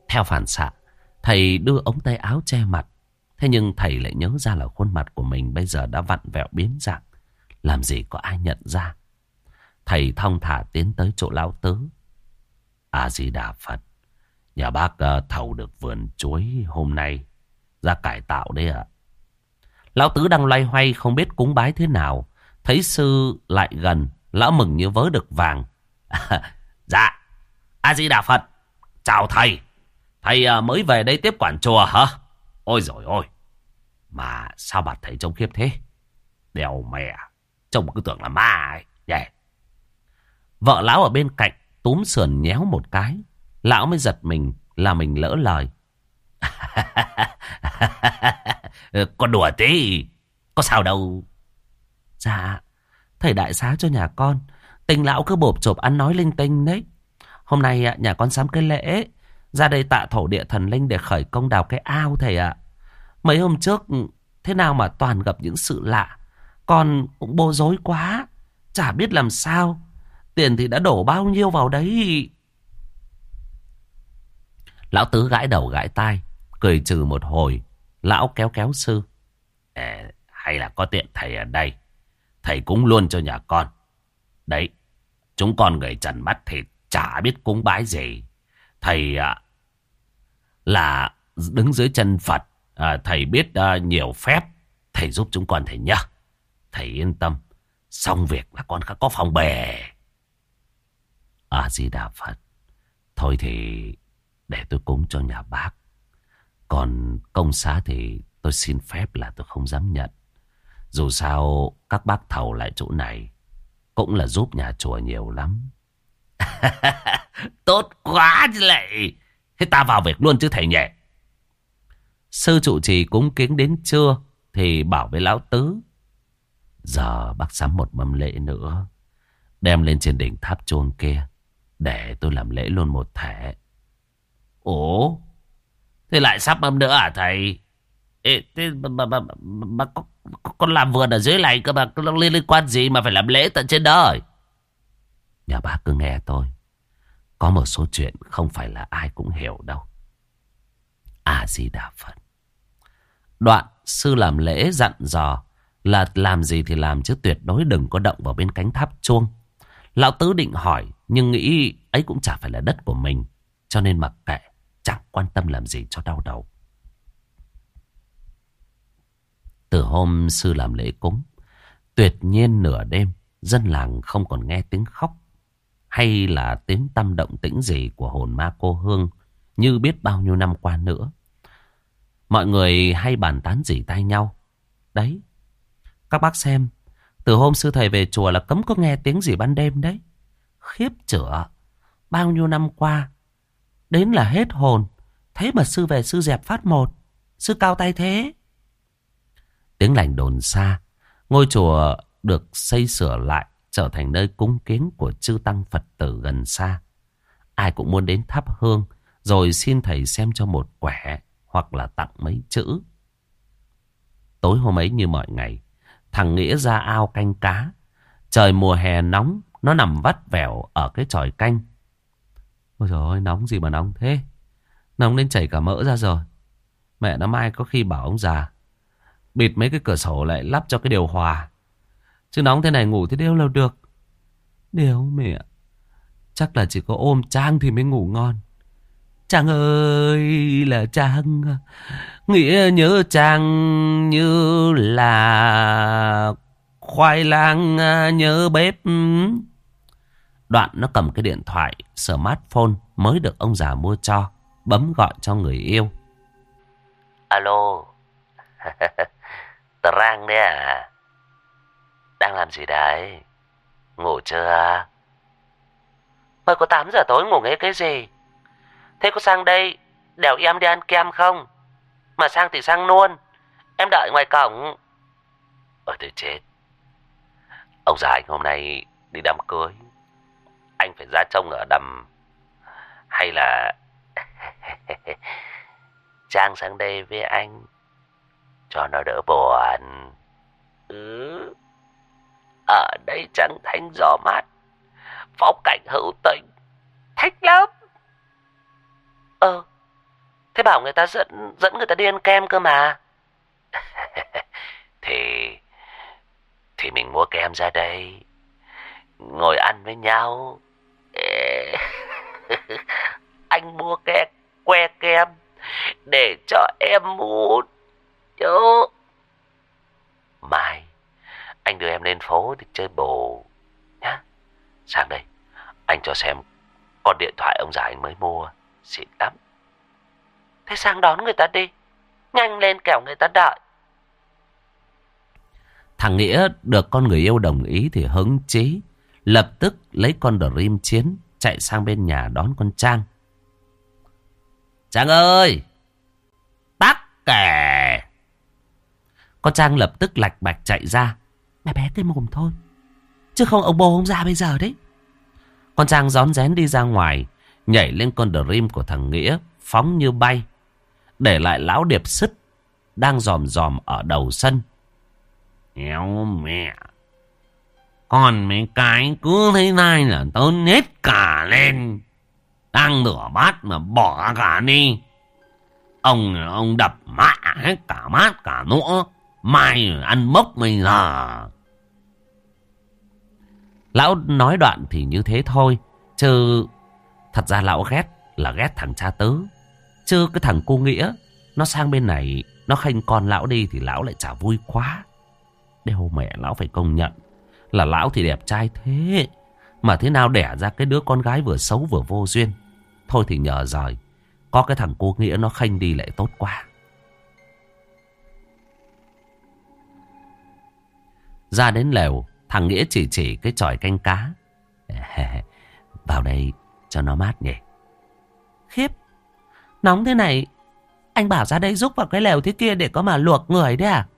Theo phản xạ, thầy đưa ống tay áo che mặt. Thế nhưng thầy lại nhớ ra là khuôn mặt của mình bây giờ đã vặn vẹo biến dạng. Làm gì có ai nhận ra. Thầy thong thả tiến tới chỗ lão tứ. A Di Đà Phật. Nhà bác thầu được vườn chuối hôm nay ra cải tạo đấy ạ. Lão tứ đang loay hoay không biết cúng bái thế nào. Thấy sư lại gần, lão mừng như vớ được vàng. Dạ, A Di Đà Phật. Chào thầy. Thầy mới về đây tiếp quản chùa hả? Ôi dồi ôi. Mà sao mặt thầy trông khiếp thế? Đèo mẹ. Trông cứ tưởng là ma ấy. Yeah. Vợ lão ở bên cạnh túm sườn nhéo một cái. Lão mới giật mình là mình lỡ lời. Con đùa thế. Có sao đâu. Dạ, thầy đại xá cho nhà con. Tình lão cứ bộp chộp ăn nói linh tinh đấy. Hôm nay nhà con sắm cái lễ ra đây tạ thổ địa thần linh để khởi công đào cái ao thầy ạ. Mấy hôm trước thế nào mà toàn gặp những sự lạ. Con cũng bối rối quá, chả biết làm sao. Tiền thì đã đổ bao nhiêu vào đấy. Lão tứ gãi đầu gãi tai, cười trừ một hồi. Lão kéo kéo sư. Hay là có tiện thầy ở đây, thầy cúng luôn cho nhà con. Đấy, chúng con người trần mắt thì chả biết cúng bái gì. Thầy là đứng dưới chân Phật. Thầy biết nhiều phép. Thầy giúp chúng con thầy nhá. Thầy yên tâm, xong việc là con có phòng bè. A Di Đà Phật. Thôi thì để tôi cúng cho nhà bác. Còn công xá thì tôi xin phép là tôi không dám nhận. Dù sao các bác thầu lại chỗ này cũng là giúp nhà chùa nhiều lắm. Tốt quá chứ lại. Thế ta vào việc luôn chứ thầy nhỉ. Sư trụ trì cúng kiến đến trưa thì bảo với lão tứ. Giờ bác sắm một mâm lễ nữa, đem lên trên đỉnh tháp chuông kia để tôi làm lễ luôn một thể. Ủa, thế lại sắp mâm nữa à thầy? Thế mà con làm vườn ở dưới này cơ mà liên quan gì mà phải làm lễ tận trên đó? Nhà bác cứ nghe tôi. Có một số chuyện không phải là ai cũng hiểu đâu. A Di Đà Phật. Đoạn sư làm lễ dặn dò là làm gì thì làm chứ tuyệt đối đừng có động vào bên cánh tháp chuông. Lão tứ định hỏi nhưng nghĩ ấy cũng chả phải là đất của mình, cho nên mặc kệ, chẳng quan tâm làm gì cho đau đầu. Từ hôm sư làm lễ cúng, tuyệt nhiên nửa đêm dân làng không còn nghe tiếng khóc hay là tiếng tăm động tĩnh gì của hồn ma cô Hương như biết bao nhiêu năm qua nữa. Mọi người hay bàn tán rỉ tai nhau. Đấy, các bác xem, từ hôm sư thầy về chùa là cấm có nghe tiếng gì ban đêm đấy. Khiếp chửa, bao nhiêu năm qua đến là hết hồn. Thế mà sư về sư dẹp phát một. Sư cao tay thế. Tiếng lành đồn xa. Ngôi chùa được xây sửa lại trở thành nơi cúng kiến của chư tăng Phật tử gần xa. Ai cũng muốn đến thắp hương rồi xin thầy xem cho một quẻ hoặc là tặng mấy chữ. Tối hôm ấy như mọi ngày, thằng Nghĩa ra ao canh cá. Trời mùa hè nóng, nó nằm vắt vẻo ở cái chòi canh. Ôi trời ơi, nóng gì mà nóng thế. Nóng đến chảy cả mỡ ra rồi. Mẹ nó mai có khi bảo ông già bịt mấy cái cửa sổ lại lắp cho cái điều hòa. Chứ nóng thế này ngủ thế đâu là được. Điều mẹ, chắc là chỉ có ôm Trang thì mới ngủ ngon. Trang ơi là Trang, Nghĩa nhớ Trang như là khoai lang nhớ bếp. Đoạn nó cầm cái điện thoại smartphone mới được ông già mua cho, bấm gọi cho người yêu. Alo, Trang đấy à? Đang làm gì đấy? Ngủ chưa? Mới có 8 giờ tối ngủ nghe cái gì? Thế có sang đây đèo em đi ăn kem không? Mà sang thì sang luôn, em đợi ngoài cổng. Tôi chết. Ông già anh hôm nay đi đám cưới, anh phải ra trông ở đầm. Hay là Trang sang đây với anh cho nó đỡ buồn. Ở đây trăng thanh gió mát, phong cảnh hữu tình, thích lắm. Thế bảo người ta dẫn người ta đi ăn kem cơ mà. Thì mình mua kem ra đây, ngồi ăn với nhau. Anh mua que kem để cho em mút chứ. Mai anh đưa em lên phố đi chơi bồ nhá. Sang đây anh cho xem con điện thoại ông già anh mới mua, xịn lắm. Thế sang đón người ta đi, nhanh lên kẻo người ta đợi. Thằng Nghĩa được con người yêu đồng ý thì hứng chí, lập tức lấy con Dream Chiến chạy sang bên nhà đón con Trang. Trang ơi, tắc kè. Con Trang lập tức lạch bạch chạy ra. Mẹ bé cái mồm thôi, chứ không ông bố ông già bây giờ đấy. Con Trang rón rén đi ra ngoài, nhảy lên con Dream của thằng Nghĩa, phóng như bay, để lại lão Điệp Sứt đang dòm dòm ở đầu sân. Éo mẹ, còn mấy cái cứ thế này là tớ nhét cả lên. Đang rửa bát mà bỏ cả đi. Ông đập mạ hết cả bát cả nũa, mai ăn mốc bây giờ. Lão nói đoạn thì như thế thôi, chứ thật ra lão ghét thằng cha Tứ. Chứ cái thằng cô Nghĩa nó sang bên này, nó khênh con lão đi thì lão lại chả vui quá. Đeo mẹ, lão phải công nhận là lão thì đẹp trai thế mà thế nào đẻ ra cái đứa con gái vừa xấu vừa vô duyên. Thôi thì nhờ rồi, có cái thằng cô Nghĩa nó khênh đi lại tốt quá. Ra đến lều, thằng Nghĩa chỉ cái chòi canh cá. Vào đây cho nó mát nhỉ. Khiếp, nóng thế này, anh bảo ra đây giúp vào cái lều thế kia để có mà luộc người đấy à?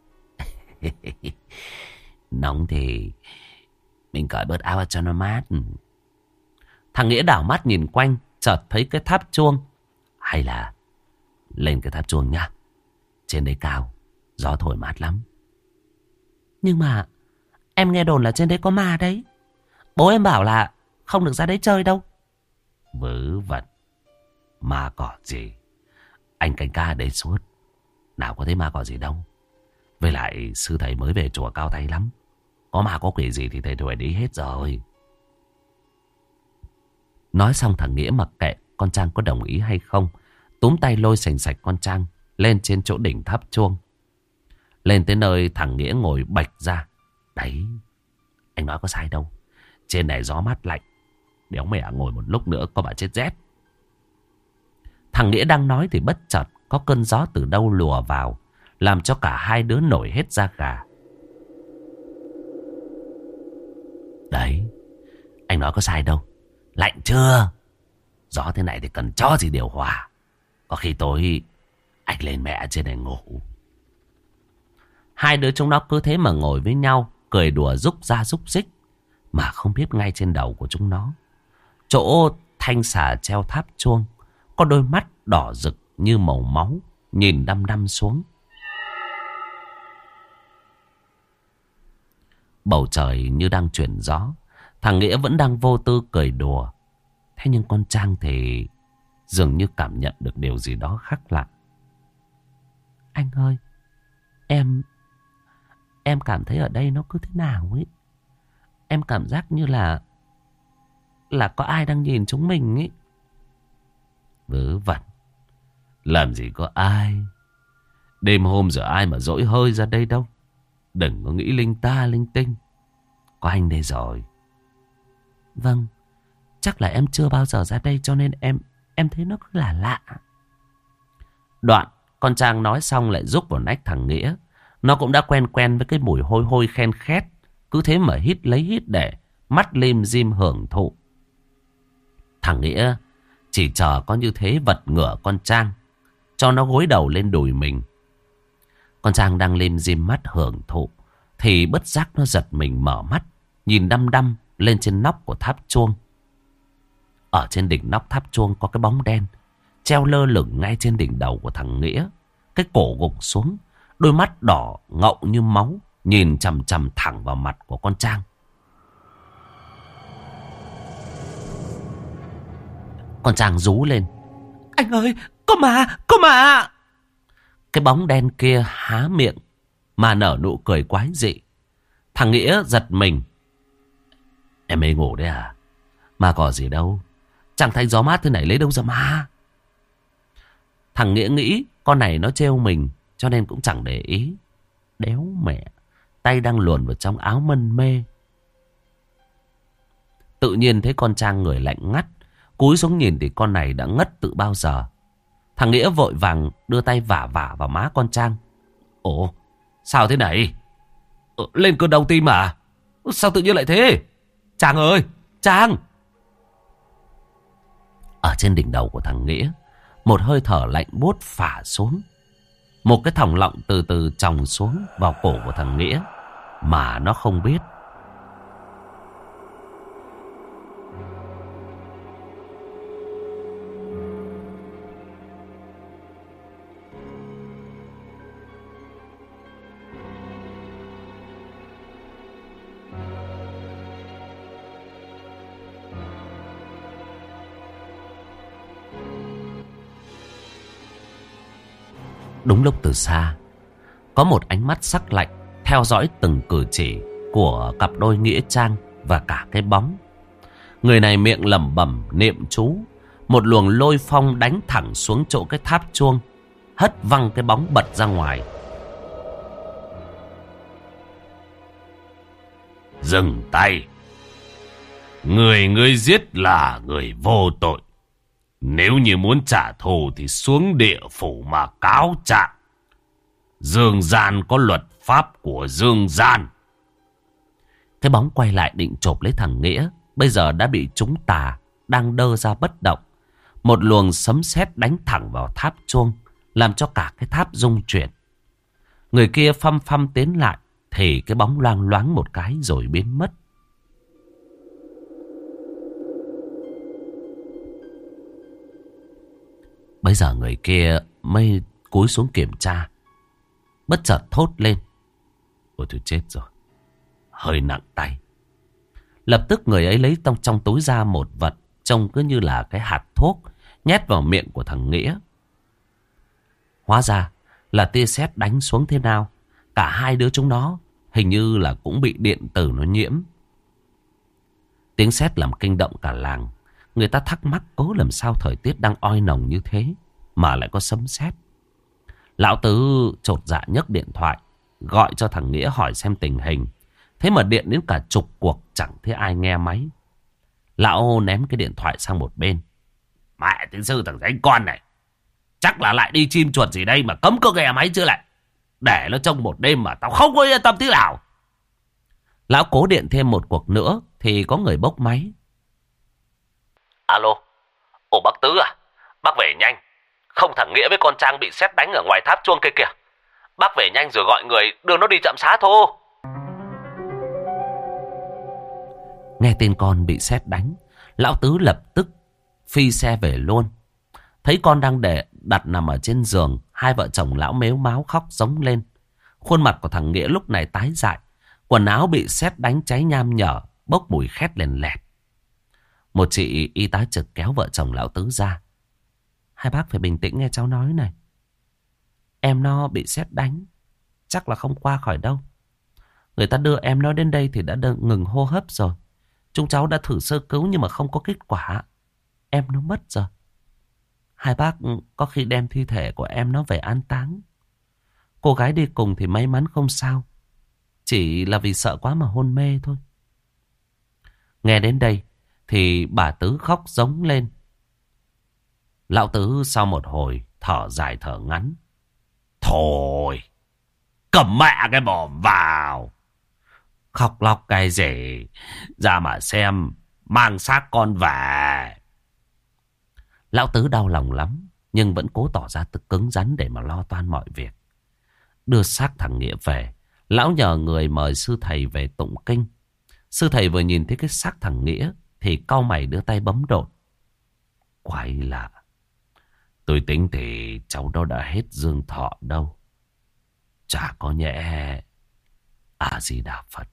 Nóng thì mình cởi bớt áo cho nó mát. Thằng Nghĩa đảo mắt nhìn quanh, chợt thấy cái tháp chuông. Hay là lên cái tháp chuông nha, trên đấy cao, gió thổi mát lắm. Nhưng mà em nghe đồn là trên đấy có ma đấy. Bố em bảo là không được ra đấy chơi đâu. Vớ vẩn, ma cỏ gì, anh canh ca ở đây suốt, nào có thấy ma cỏ gì đâu. Với lại sư thầy mới về chùa cao tay lắm, có ma có quỷ gì thì thầy đuổi đi hết rồi. Nói xong thằng Nghĩa mặc kệ con Trang có đồng ý hay không, túm tay lôi sành sạch con Trang lên trên chỗ đỉnh tháp chuông. Lên tới nơi thằng Nghĩa ngồi bạch ra. Đấy, anh nói có sai đâu, trên này gió mát lạnh, đéo mẹ ngồi một lúc nữa có bà chết rét. Thằng Nghĩa đang nói thì bất chợt có cơn gió từ đâu lùa vào, làm cho cả hai đứa nổi hết da gà. Đấy, anh nói có sai đâu, lạnh chưa? Gió thế này thì cần cho gì điều hòa. Có khi tối anh lên mẹ trên này ngủ. Hai đứa chúng nó cứ thế mà ngồi với nhau, cười đùa rúc ra rúc rích, mà không biết ngay trên đầu của chúng nó, chỗ thanh xà treo tháp chuông, có đôi mắt đỏ rực như màu máu nhìn đăm đăm xuống. Bầu trời như đang chuyển gió. Thằng Nghĩa vẫn đang vô tư cười đùa. Thế nhưng con Trang thì dường như cảm nhận được điều gì đó khác lạ. Anh ơi, em cảm thấy ở đây nó cứ thế nào ấy. Em cảm giác như là có ai đang nhìn chúng mình ấy. Vớ vẩn, làm gì có ai. Đêm hôm giờ ai mà dỗi hơi ra đây đâu. Đừng có nghĩ linh ta linh tinh. Có anh đây rồi. Vâng, chắc là em chưa bao giờ ra đây cho nên em thấy nó cứ là lạ. Đoạn con Trang nói xong lại rúc vào nách thằng Nghĩa. Nó cũng đã quen với cái mùi hôi hôi khen khét. Cứ thế mà hít lấy hít để, mắt lim dim hưởng thụ. Thằng Nghĩa chỉ chờ có như thế vật ngửa con Trang, cho nó gối đầu lên đùi mình. Con Trang đang lim dim mắt hưởng thụ thì bất giác nó giật mình mở mắt, nhìn đăm đăm lên trên nóc của tháp chuông. Ở trên đỉnh nóc tháp chuông có cái bóng đen treo lơ lửng ngay trên đỉnh đầu của thằng Nghĩa. Cái cổ gục xuống, đôi mắt đỏ ngậu như máu nhìn chằm chằm thẳng vào mặt của con Trang. Con Trang rú lên. Anh ơi, Có mà. Cái bóng đen kia há miệng mà nở nụ cười quái dị. Thằng Nghĩa giật mình. Em mê ngủ đấy à? Mà có gì đâu. Chẳng thấy gió mát thế này lấy đâu ra ma. Thằng Nghĩa nghĩ con này nó trêu mình, cho nên cũng chẳng để ý. Đéo mẹ, tay đang luồn vào trong áo mân mê. Tự nhiên thấy con Trang người lạnh ngắt. Cúi xuống nhìn thì con này đã ngất từ bao giờ. Thằng Nghĩa vội vàng đưa tay vả vào má con Trang. Ồ, sao thế này? Lên cơn đau tim à? Sao tự nhiên lại thế? Trang ơi, Trang! Ở trên đỉnh đầu của thằng Nghĩa, một hơi thở lạnh buốt phả xuống. Một cái thòng lọng từ từ chồng xuống vào cổ của thằng Nghĩa mà nó không biết. Đúng lúc từ xa, có một ánh mắt sắc lạnh theo dõi từng cử chỉ của cặp đôi Nghĩa Trang và cả cái bóng. Người này miệng lẩm bẩm niệm chú. Một luồng lôi phong đánh thẳng xuống chỗ cái tháp chuông, hất văng cái bóng bật ra ngoài. Dừng tay. Người ngươi giết là người vô tội. Nếu như muốn trả thù thì xuống địa phủ mà cáo trạng. Dương gian có luật pháp của dương gian. Cái bóng quay lại định chộp lấy thằng Nghĩa. Bây giờ đã bị trúng tà, đang đơ ra bất động. Một luồng sấm sét đánh thẳng vào tháp chuông, làm cho cả cái tháp rung chuyển. Người kia phăm phăm tiến lại, thì cái bóng loang loáng một cái rồi biến mất. Bây giờ người kia mới cúi xuống kiểm tra, bất chợt thốt lên. Ôi tôi chết rồi, hơi nặng tay. Lập tức người ấy lấy trong túi ra một vật trông cứ như là cái hạt thuốc, nhét vào miệng của thằng Nghĩa. Hóa ra là tia sét đánh xuống thế nào, cả hai đứa chúng nó hình như là cũng bị điện tử nó nhiễm. Tiếng sét làm kinh động cả làng. Người ta thắc mắc cố làm sao thời tiết đang oi nồng như thế mà lại có sấm sét. Lão Tứ chột dạ nhấc điện thoại gọi cho thằng Nghĩa hỏi xem tình hình. Thế mà điện đến cả chục cuộc chẳng thấy ai nghe máy. Lão ném cái điện thoại sang một bên. Mẹ tiến sư thằng danh con này, chắc là lại đi chim chuột gì đây mà cấm có nghe máy chưa lại. Để nó trong một đêm mà tao không có yên tâm tí nào. Lão cố điện thêm một cuộc nữa thì có người bốc máy. Alo, ồ bác Tứ à? Bác về nhanh. Không, thằng Nghĩa với con Trang bị sét đánh ở ngoài tháp chuông kia kìa. Bác về nhanh rồi gọi người đưa nó đi trạm xá thôi. Nghe tin con bị sét đánh, Lão Tứ lập tức phi xe về luôn. Thấy con đang đặt nằm ở trên giường, hai vợ chồng lão mếu máo khóc giống lên. Khuôn mặt của thằng Nghĩa lúc này tái dại, quần áo bị sét đánh cháy nham nhở, bốc mùi khét lèn lẹt. Một chị y tá trực kéo vợ chồng Lão Tứ ra. Hai bác phải bình tĩnh nghe cháu nói này. Em nó bị sét đánh, chắc là không qua khỏi đâu. Người ta đưa em nó đến đây thì đã ngừng hô hấp rồi. Chúng cháu đã thử sơ cứu nhưng mà không có kết quả. Em nó mất rồi. Hai bác có khi đem thi thể của em nó về an táng. Cô gái đi cùng thì may mắn không sao, chỉ là vì sợ quá mà hôn mê thôi. Nghe đến đây thì bà Tứ khóc giống lên. Lão Tứ sau một hồi thở dài thở ngắn. Thôi, cầm mẹ cái mồm vào. Khóc lóc cái gì? Ra mà xem, mang xác con về. Lão Tứ đau lòng lắm, nhưng vẫn cố tỏ ra cứng rắn để mà lo toan mọi việc. Đưa xác thằng Nghĩa về, lão nhờ người mời sư thầy về tụng kinh. Sư thầy vừa nhìn thấy cái xác thằng Nghĩa thì cau mày đưa tay bấm đột. Quái lạ, tôi tính thì cháu đó đã hết dương thọ đâu. Chả có nhẽ A Di Đà Phật.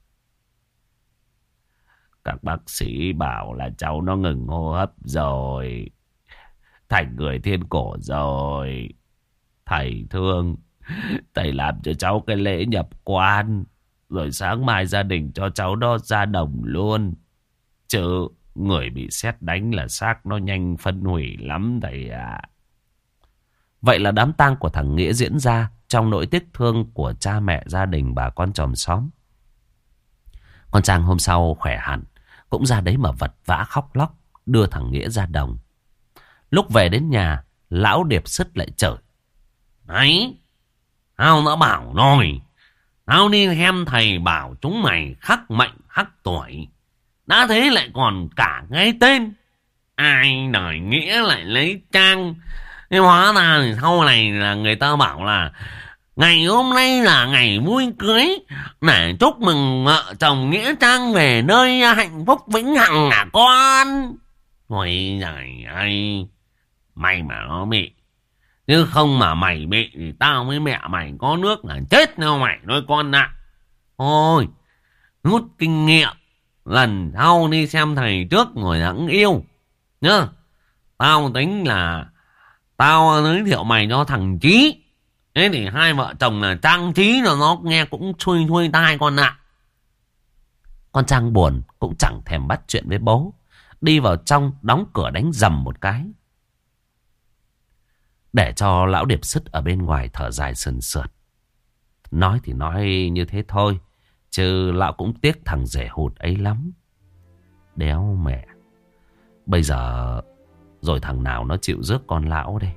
Các bác sĩ bảo là cháu nó ngừng hô hấp rồi. thành người thiên cổ rồi. Thầy thương, thầy làm cho cháu cái lễ nhập quan, rồi sáng mai gia đình cho cháu đó ra đồng luôn. Chứ người bị sét đánh là xác nó nhanh phân hủy lắm thầy ạ. Vậy là đám tang của thằng Nghĩa diễn ra trong nỗi tiếc thương của cha mẹ, gia đình, bà con chòm xóm. Con Trang hôm sau khỏe hẳn, cũng ra đấy mà vật vã khóc lóc đưa thằng Nghĩa ra đồng. Lúc về đến nhà, lão Điệp Sứt lại chửi: Đấy, tao đã bảo rồi, tao đi xem thầy bảo chúng mày khắc mệnh khắc tuổi, đã thế lại còn cả ngay tên. Ai đời Nghĩa lại lấy Trang. Thế hóa ra thì sau này là người ta bảo là ngày hôm nay là ngày vui cưới, để chúc mừng vợ chồng Nghĩa Trang về nơi hạnh phúc vĩnh hằng à con. Ôi giời ơi, mày mà nó bị, chứ không mà mày bị thì tao với mẹ mày có nước là chết theo mày thôi con ạ. Thôi, rút kinh nghiệm, lần sau đi xem thầy trước rồi hẵng yêu nhá. Tao tính là tao giới thiệu mày cho thằng Chí. Thế thì hai vợ chồng là Trang Chí rồi nó nghe cũng xuôi xuôi tai con ạ. Con Trang buồn cũng chẳng thèm bắt chuyện với bố, đi vào trong đóng cửa đánh rầm một cái, để cho lão Điệp Sứt ở bên ngoài thở dài sườn sượt. Nói thì nói như thế thôi, chứ lão cũng tiếc thằng rể hụt ấy lắm. Đéo mẹ, bây giờ rồi thằng nào nó chịu rước con lão đây.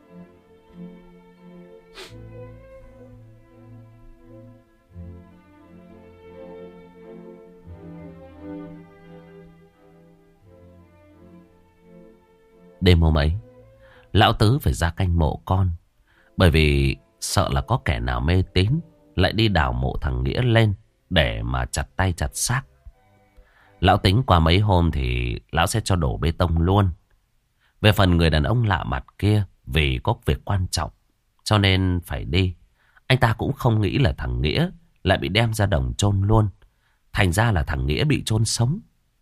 Đêm hôm ấy, lão Tứ phải ra canh mộ con, bởi vì sợ là có kẻ nào mê tín lại đi đào mộ thằng Nghĩa lên để mà chặt tay chặt xác. Lão tính qua mấy hôm thì lão sẽ cho đổ bê tông luôn. Về phần người đàn ông lạ mặt kia, vì có việc quan trọng cho nên phải đi. Anh ta cũng không nghĩ là thằng Nghĩa lại bị đem ra đồng chôn luôn. Thành ra là thằng Nghĩa bị chôn sống.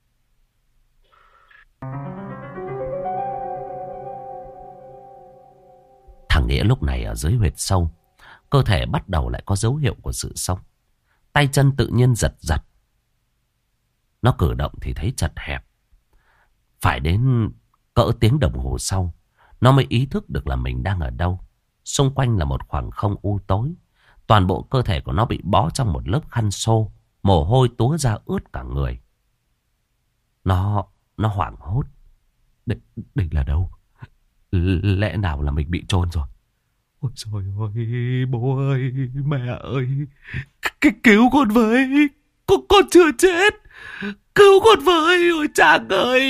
Thằng Nghĩa lúc này ở dưới huyệt sâu, cơ thể bắt đầu lại có dấu hiệu của sự sống. Tay chân tự nhiên giật giật. Nó cử động thì thấy chật hẹp. Phải đến cỡ tiếng đồng hồ sau, nó mới ý thức được là mình đang ở đâu. Xung quanh là một khoảng không u tối. Toàn bộ cơ thể của nó bị bó trong một lớp khăn xô. Mồ hôi túa ra ướt cả người. Nó hoảng hốt. Đây là đâu? Lẽ nào là mình bị chôn rồi? Ôi trời ơi, bố ơi, mẹ ơi, cứu con với, con chưa chết, cứu con với, ôi Trang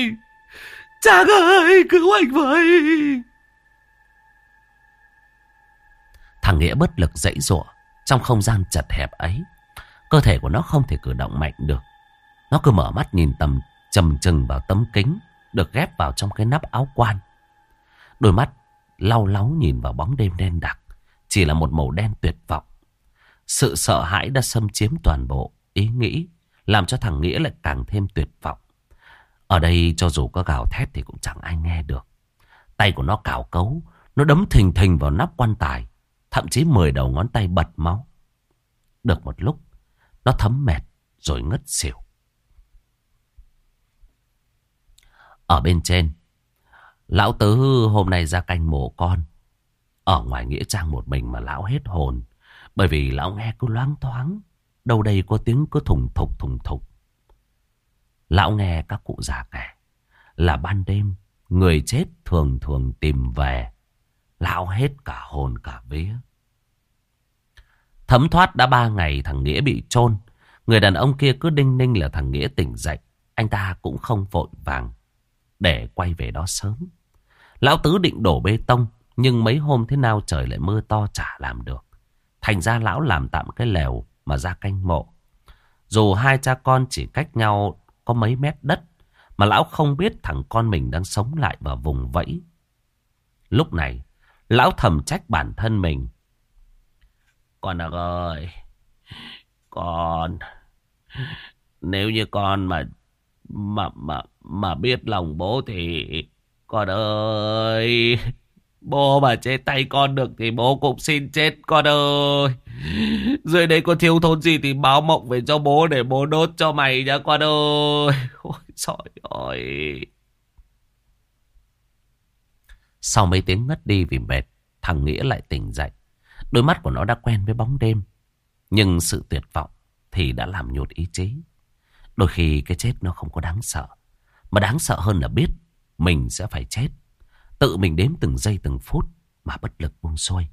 ơi, cứu anh với. Thằng Nghĩa bất lực giãy giụa trong không gian chật hẹp ấy. Cơ thể của nó không thể cử động mạnh được. Nó cứ mở mắt nhìn chầm chừng vào tấm kính được ghép vào trong cái nắp áo quan. Đôi mắt lau láu nhìn vào bóng đêm đen đặc, chỉ là một màu đen tuyệt vọng. Sự sợ hãi đã xâm chiếm toàn bộ ý nghĩ, làm cho thằng Nghĩa lại càng thêm tuyệt vọng. Ở đây cho dù có gào thét thì cũng chẳng ai nghe được. Tay của nó cào cấu, nó đấm thình thình vào nắp quan tài, thậm chí 10 đầu ngón tay bật máu. Được một lúc, nó thấm mệt rồi ngất xỉu. Ở bên trên, lão Tứ hôm nay ra canh mộ con. Ở ngoài nghĩa trang một mình mà lão hết hồn, bởi vì lão nghe cứ loáng thoáng, đâu đây có tiếng cứ thùng thục. Lão nghe các cụ già kể là ban đêm người chết thường thường tìm về. Lão hết cả hồn cả vía. Thấm thoát đã 3 ngày thằng Nghĩa bị chôn. Người đàn ông kia cứ đinh ninh là thằng Nghĩa tỉnh dậy. Anh ta cũng không vội vàng để quay về đó sớm. Lão Tứ định đổ bê tông, nhưng mấy hôm thế nào trời lại mưa to chả làm được. Thành ra lão làm tạm cái lều mà ra canh mộ. Dù hai cha con chỉ cách nhau có mấy mét đất, mà lão không biết thằng con mình đang sống lại vào vùng vẫy. Lúc này, lão thầm trách bản thân mình. Con ơi, con, nếu như con mà biết lòng bố thì Con ơi, bố mà chết tay con được thì bố cũng xin chết con ơi. Dưới đây có thiếu thốn gì thì báo mộng về cho bố để bố đốt cho mày nhá con ơi. Ôi trời ơi. Sau mấy tiếng ngất đi vì mệt, thằng Nghĩa lại tỉnh dậy. Đôi mắt của nó đã quen với bóng đêm. Nhưng sự tuyệt vọng thì đã làm nhụt ý chí. Đôi khi cái chết nó không có đáng sợ. Mà đáng sợ hơn là biết mình sẽ phải chết. Tự mình đếm từng giây từng phút mà bất lực buông xuôi.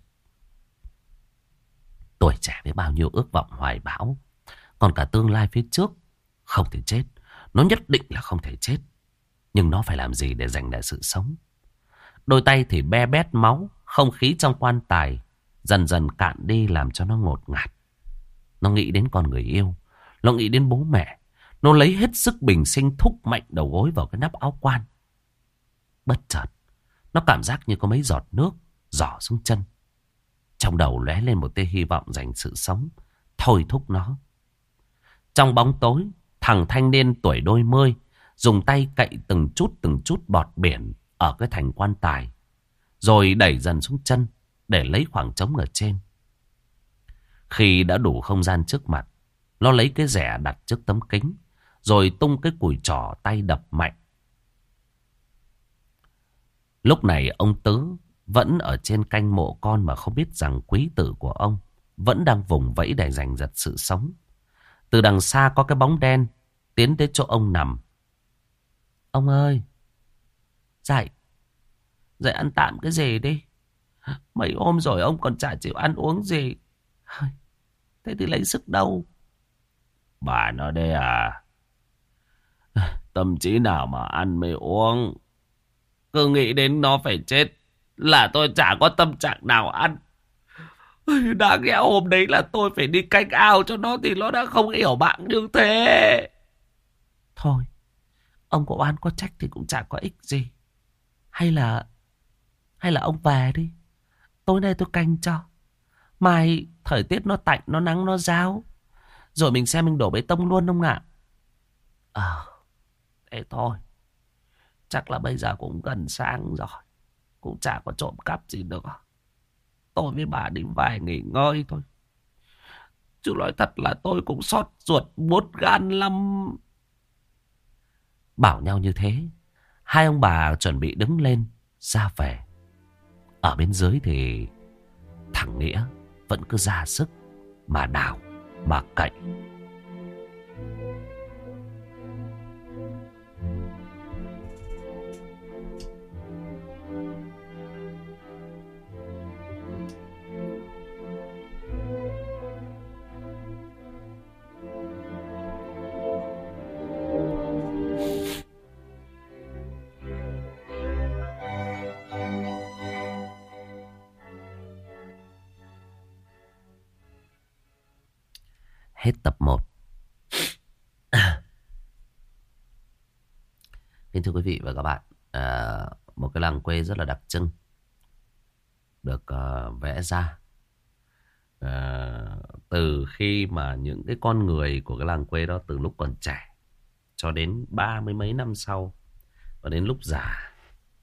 Tuổi trẻ với bao nhiêu ước vọng hoài bão, còn cả tương lai phía trước. Không thể chết. Nó nhất định là không thể chết. Nhưng nó phải làm gì để giành lại sự sống? Đôi tay thì be bét máu. Không khí trong quan tài dần dần cạn đi làm cho nó ngột ngạt. Nó nghĩ đến con người yêu. Nó nghĩ đến bố mẹ. Nó lấy hết sức bình sinh thúc mạnh đầu gối vào cái nắp áo quan. Bất chợt, nó cảm giác như có mấy giọt nước rỏ xuống chân. Trong đầu lóe lên một tia hy vọng dành sự sống, thôi thúc nó. Trong bóng tối, thằng thanh niên tuổi đôi mươi dùng tay cậy từng chút bọt biển ở cái thành quan tài, rồi đẩy dần xuống chân để lấy khoảng trống ở trên. Khi đã đủ không gian trước mặt, nó lấy cái rẻ đặt trước tấm kính, rồi tung cái cùi trỏ tay đập mạnh. Lúc này ông Tứ vẫn ở trên canh mộ con mà không biết rằng quý tử của ông vẫn đang vùng vẫy để giành giật sự sống. Từ đằng xa có cái bóng đen tiến tới chỗ ông nằm. Ông ơi, dậy, dậy ăn tạm cái gì đi. Mấy hôm rồi ông còn chả chịu ăn uống gì. Thế thì lấy sức đâu? Bà nói đây à? Tâm trí nào mà ăn mới uống. Cứ nghĩ đến nó phải chết là tôi chả có tâm trạng nào ăn. Đáng lẽ hôm đấy là tôi phải đi canh ao cho nó thì nó đã không hiểu bạn như thế. Thôi, ông có oan có trách thì cũng chả có ích gì. Hay là ông về đi. Tối nay tôi canh cho. Mai thời tiết nó tạnh, nó nắng, nó ráo. Rồi mình xem mình đổ bê tông luôn ông ạ. Thế thôi. Chắc là bây giờ cũng gần sáng rồi. Cũng chả có trộm cắp gì nữa. Tôi với bà đi về nghỉ ngơi thôi. Chứ nói thật là tôi cũng xót ruột buốt gan lắm. Bảo nhau như thế, hai ông bà chuẩn bị đứng lên ra về. Ở bên dưới thì thằng Nghĩa vẫn cứ ra sức mà đào mà cậy. Hết tập 1. Kính thưa quý vị và các bạn, một cái làng quê rất là đặc trưng được vẽ ra từ khi mà những cái con người của cái làng quê đó từ lúc còn trẻ cho đến 30 mấy năm sau và đến lúc già.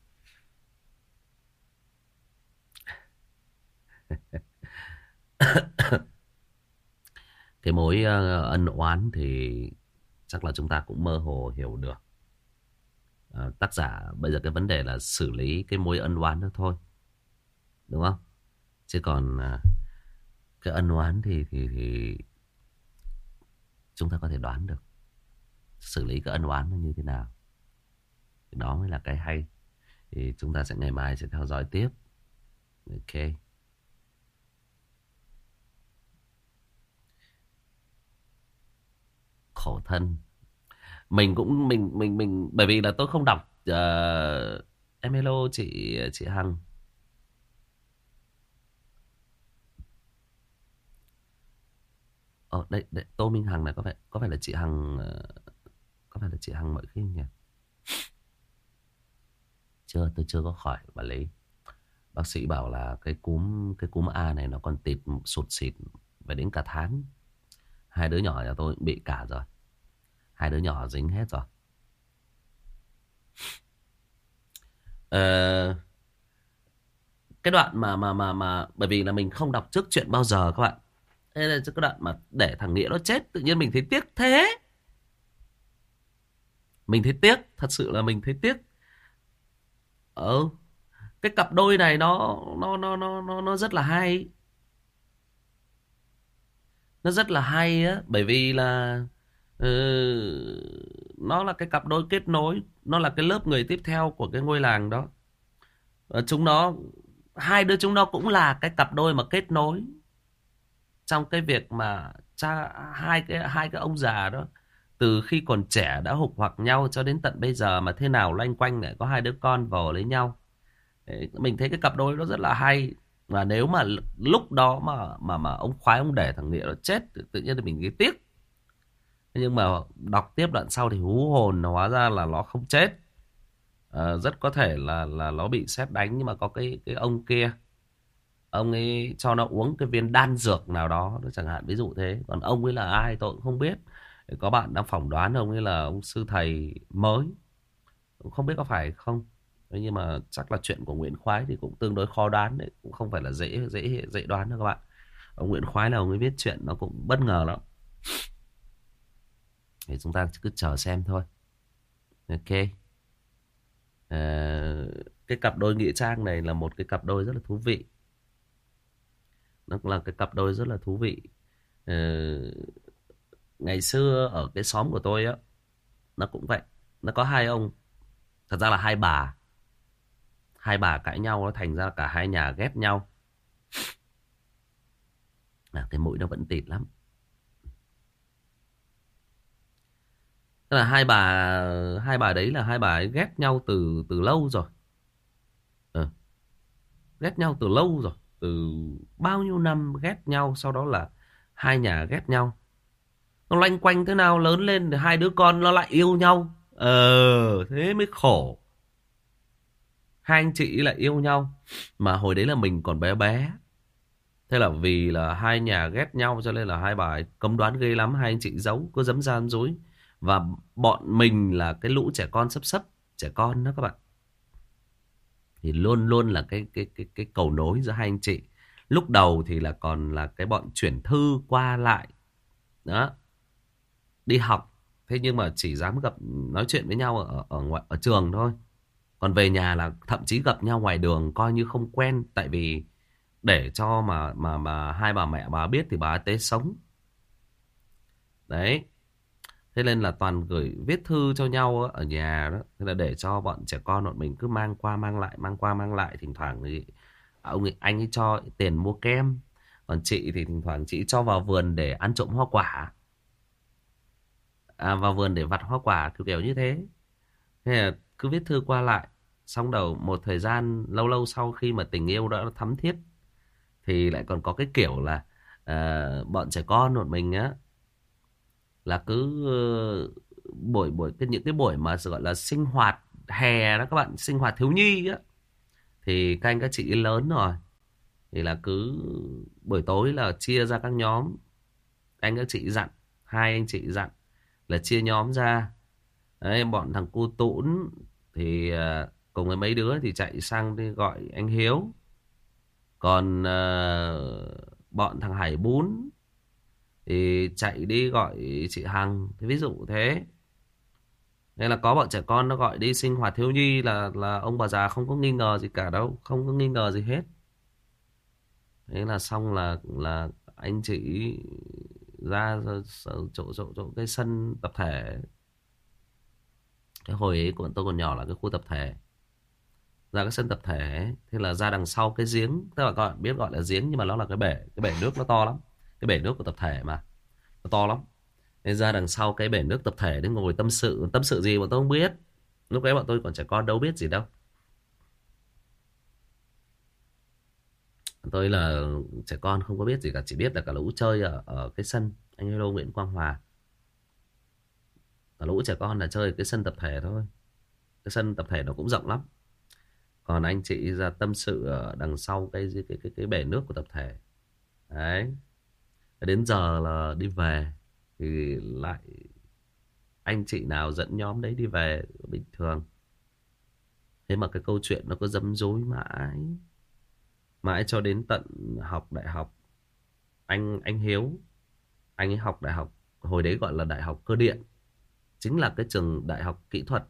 Cái mối ân oán thì chắc là chúng ta cũng mơ hồ hiểu được. Tác giả bây giờ cái vấn đề là xử lý cái mối ân oán đó thôi, đúng không? Chứ còn cái ân oán thì chúng ta có thể đoán được xử lý cái ân oán nó như thế nào. Đó mới là cái hay. Thì chúng ta sẽ ngày mai sẽ theo dõi tiếp. Ok. Khổ thân. Mình cũng mình bởi vì là tôi không đọc em hello chị Hằng. Đây Tô Minh Hằng này có phải là chị Hằng, có phải là chị Hằng Mọi Khi nhỉ? Tôi chưa có khỏi bà Lý. Bác sĩ bảo là cái cúm A này nó còn sụt xịt về đến cả tháng. Hai đứa nhỏ nhà tôi bị cả rồi. Hai đứa nhỏ dính hết rồi. Ờ, cái đoạn mà bởi vì là mình không đọc trước chuyện bao giờ các bạn. Thế là cái đoạn mà để thằng Nghĩa nó chết tự nhiên mình thấy tiếc thế. Mình thấy tiếc, thật sự là mình thấy tiếc. Cái cặp đôi này nó rất là hay. Nó rất là hay á, bởi vì là ừ, nó là cái cặp đôi kết nối, nó là cái lớp người tiếp theo của cái ngôi làng đó. Chúng nó, hai đứa chúng nó cũng là cái cặp đôi mà kết nối trong cái việc mà hai cái ông già đó từ khi còn trẻ đã hục hoặc nhau cho đến tận bây giờ mà thế nào loanh quanh lại có hai đứa con vồ lấy nhau. Đấy, mình thấy cái cặp đôi đó rất là hay. Và nếu mà lúc đó mà ông khoái ông để thằng Nghĩa nó chết tự nhiên thì mình nghĩ tiếc. Nhưng mà đọc tiếp đoạn sau thì hú hồn, hóa ra là nó không chết. Rất có thể là nó bị sét đánh, nhưng mà có cái ông kia, ông ấy cho nó uống cái viên đan dược nào đó chẳng hạn, ví dụ thế. Còn ông ấy là ai tôi cũng không biết. Có bạn đang phỏng đoán ông ấy là ông sư thầy mới, cũng không biết có phải không. Nhưng mà chắc là chuyện của Nguyễn Khoái thì cũng tương đối khó đoán đấy, cũng không phải là dễ đoán đâu các bạn. Ông Nguyễn Khoái là ông ấy viết chuyện nó cũng bất ngờ lắm. Thì chúng ta cứ chờ xem thôi. Ok. Cái cặp đôi nghĩa trang này là một cái cặp đôi rất là thú vị. Nó là cái cặp đôi rất là thú vị. Ờ, Ngày xưa ở cái xóm của tôi á, nó cũng vậy. Nó có hai ông, thật ra là hai bà. Hai bà cãi nhau, nó thành ra cả hai nhà ghét nhau. Cái mũi nó vẫn tịt lắm. Tức là hai bà đấy là hai bà ấy ghét nhau từ lâu rồi. Ghét nhau từ lâu rồi, từ bao nhiêu năm ghét nhau, sau đó là hai nhà ghét nhau. Nó loanh quanh thế nào lớn lên thì hai đứa con nó lại yêu nhau. Thế mới khổ. Hai anh chị lại yêu nhau. Mà hồi đấy là mình còn bé bé. Thế là vì là hai nhà ghét nhau cho nên là hai bà ấy cấm đoán ghê lắm. Hai anh chị giấu, cứ dấm gian dối. Và bọn mình là cái lũ trẻ con sấp trẻ con đó các bạn, thì luôn luôn là cái cầu nối giữa hai anh chị. Lúc đầu thì là còn là cái bọn chuyển thư qua lại đó, đi học. Thế nhưng mà chỉ dám gặp nói chuyện với nhau ở trường thôi. Còn về nhà là thậm chí gặp nhau ngoài đường coi như không quen, tại vì để cho mà hai bà mẹ bà biết thì bà ấy tế sống. Đấy. Thế nên là toàn gửi viết thư cho nhau ở nhà đó. Thế là để cho bọn trẻ con bọn mình cứ mang qua mang lại, mang qua mang lại. Thỉnh thoảng thì anh ấy cho tiền mua kem. Còn chị thì thỉnh thoảng chị cho vào vườn để ăn trộm hoa quả. Vào vườn để vặt hoa quả kiểu như thế. Thế là cứ viết thư qua lại. Xong đầu một thời gian lâu lâu sau khi mà tình yêu đã thắm thiết thì lại còn có cái kiểu là bọn trẻ con bọn mình á là cứ những cái buổi mà gọi là sinh hoạt hè đó các bạn, sinh hoạt thiếu nhi á, thì các anh các chị lớn rồi thì là cứ buổi tối là chia ra các nhóm. Anh các chị dặn, hai anh chị dặn là chia nhóm ra. Đấy, bọn thằng cu tũn thì cùng với mấy đứa thì chạy sang đi gọi anh Hiếu. Còn bọn thằng Hải Bún thì chạy đi gọi chị Hằng. Thì ví dụ thế. Nên là có bọn trẻ con nó gọi đi sinh hoạt thiếu nhi là ông bà già không có nghi ngờ gì cả đâu. Không có nghi ngờ gì hết. Thế là xong là anh chị ra chỗ cái sân tập thể. Cái hồi ấy của tôi còn nhỏ là cái khu tập thể. Ra cái sân tập thể. Thế là ra đằng sau cái giếng. Tức là các bạn biết gọi là giếng, nhưng mà nó là cái bể nước nó to lắm. Cái bể nước của tập thể mà nó to lắm. Nên ra đằng sau cái bể nước tập thể để ngồi tâm sự. Tâm sự gì bọn tôi không biết. Lúc đấy bọn tôi còn trẻ con đâu biết gì đâu. Tôi là trẻ con không có biết gì cả. Chỉ biết là cả lũ chơi ở cái sân anh Hello Nguyễn Quang Hòa. Cả lũ trẻ con là chơi ở cái sân tập thể thôi. Cái sân tập thể nó cũng rộng lắm. Còn anh chị ra tâm sự ở đằng sau cái bể nước của tập thể. Đấy. Đến giờ là đi về thì lại anh chị nào dẫn nhóm đấy đi về bình thường. Thế mà cái câu chuyện nó cứ dấm dối mãi. Mãi cho đến tận học đại học. Anh Hiếu, anh ấy học đại học, hồi đấy gọi là Đại học Cơ điện. Chính là cái trường đại học kỹ thuật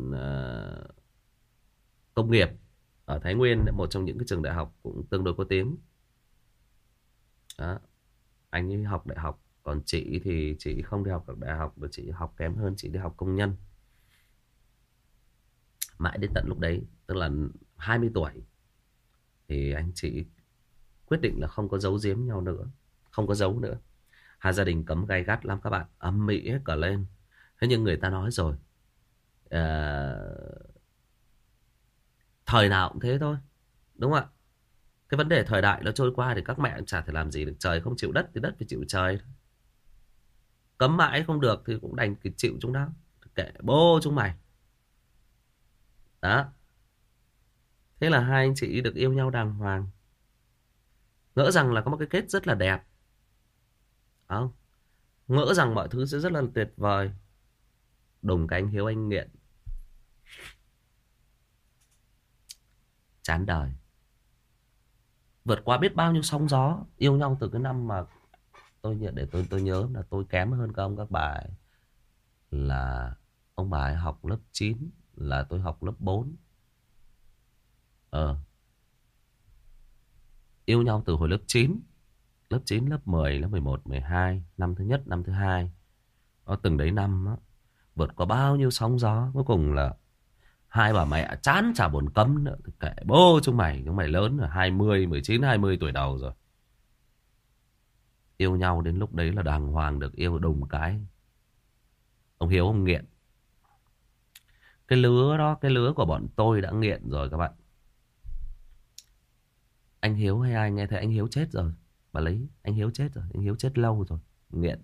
công nghiệp ở Thái Nguyên, một trong những cái trường đại học cũng tương đối có tiếng. Đó. Anh ấy học đại học, còn chị thì chị không đi học ở đại học, mà chị học kém hơn, chị đi học công nhân. Mãi đến tận lúc đấy, tức là 20 tuổi, thì anh chị quyết định là không có giấu giếm nhau nữa, không có giấu nữa. Hai gia đình cấm gay gắt lắm các bạn, âm ĩ hết cả lên. Thế nhưng người ta nói rồi, thời nào cũng thế thôi, đúng không ạ? Cái vấn đề thời đại nó trôi qua thì các mẹ cũng chả thể làm gì được. Trời không chịu đất thì đất phải chịu trời. Cấm mãi không được thì cũng đành chịu chúng nó. Kệ bố chúng mày. Đó. Thế là hai anh chị được yêu nhau đàng hoàng. Ngỡ rằng là có một cái kết rất là đẹp. Không? Ngỡ rằng mọi thứ sẽ rất là tuyệt vời. Đùng cái anh Hiếu anh nghiện. Chán đời. Vượt qua biết bao nhiêu sóng gió. Yêu nhau từ cái năm mà tôi nhớ là tôi kém hơn các ông các bà ấy. Là ông bà ấy học lớp 9, là tôi học lớp 4. Yêu nhau từ hồi lớp 9. Lớp 9, lớp 10, lớp 11, 12. Năm thứ nhất, năm thứ hai. Có từng đấy năm đó, vượt qua bao nhiêu sóng gió. Cuối cùng là hai bà mẹ chán chả buồn cấm nữa. Kệ bố chúng mày lớn rồi, 20, 19, 20 tuổi đầu rồi. Yêu nhau đến lúc đấy là đàng hoàng được yêu. Đùng cái ông Hiếu ông nghiện. Cái lứa đó, cái lứa của bọn tôi đã nghiện rồi các bạn. Anh Hiếu hay ai nghe thấy anh Hiếu chết rồi, bà lấy anh Hiếu chết rồi. Anh Hiếu chết lâu rồi, nghiện.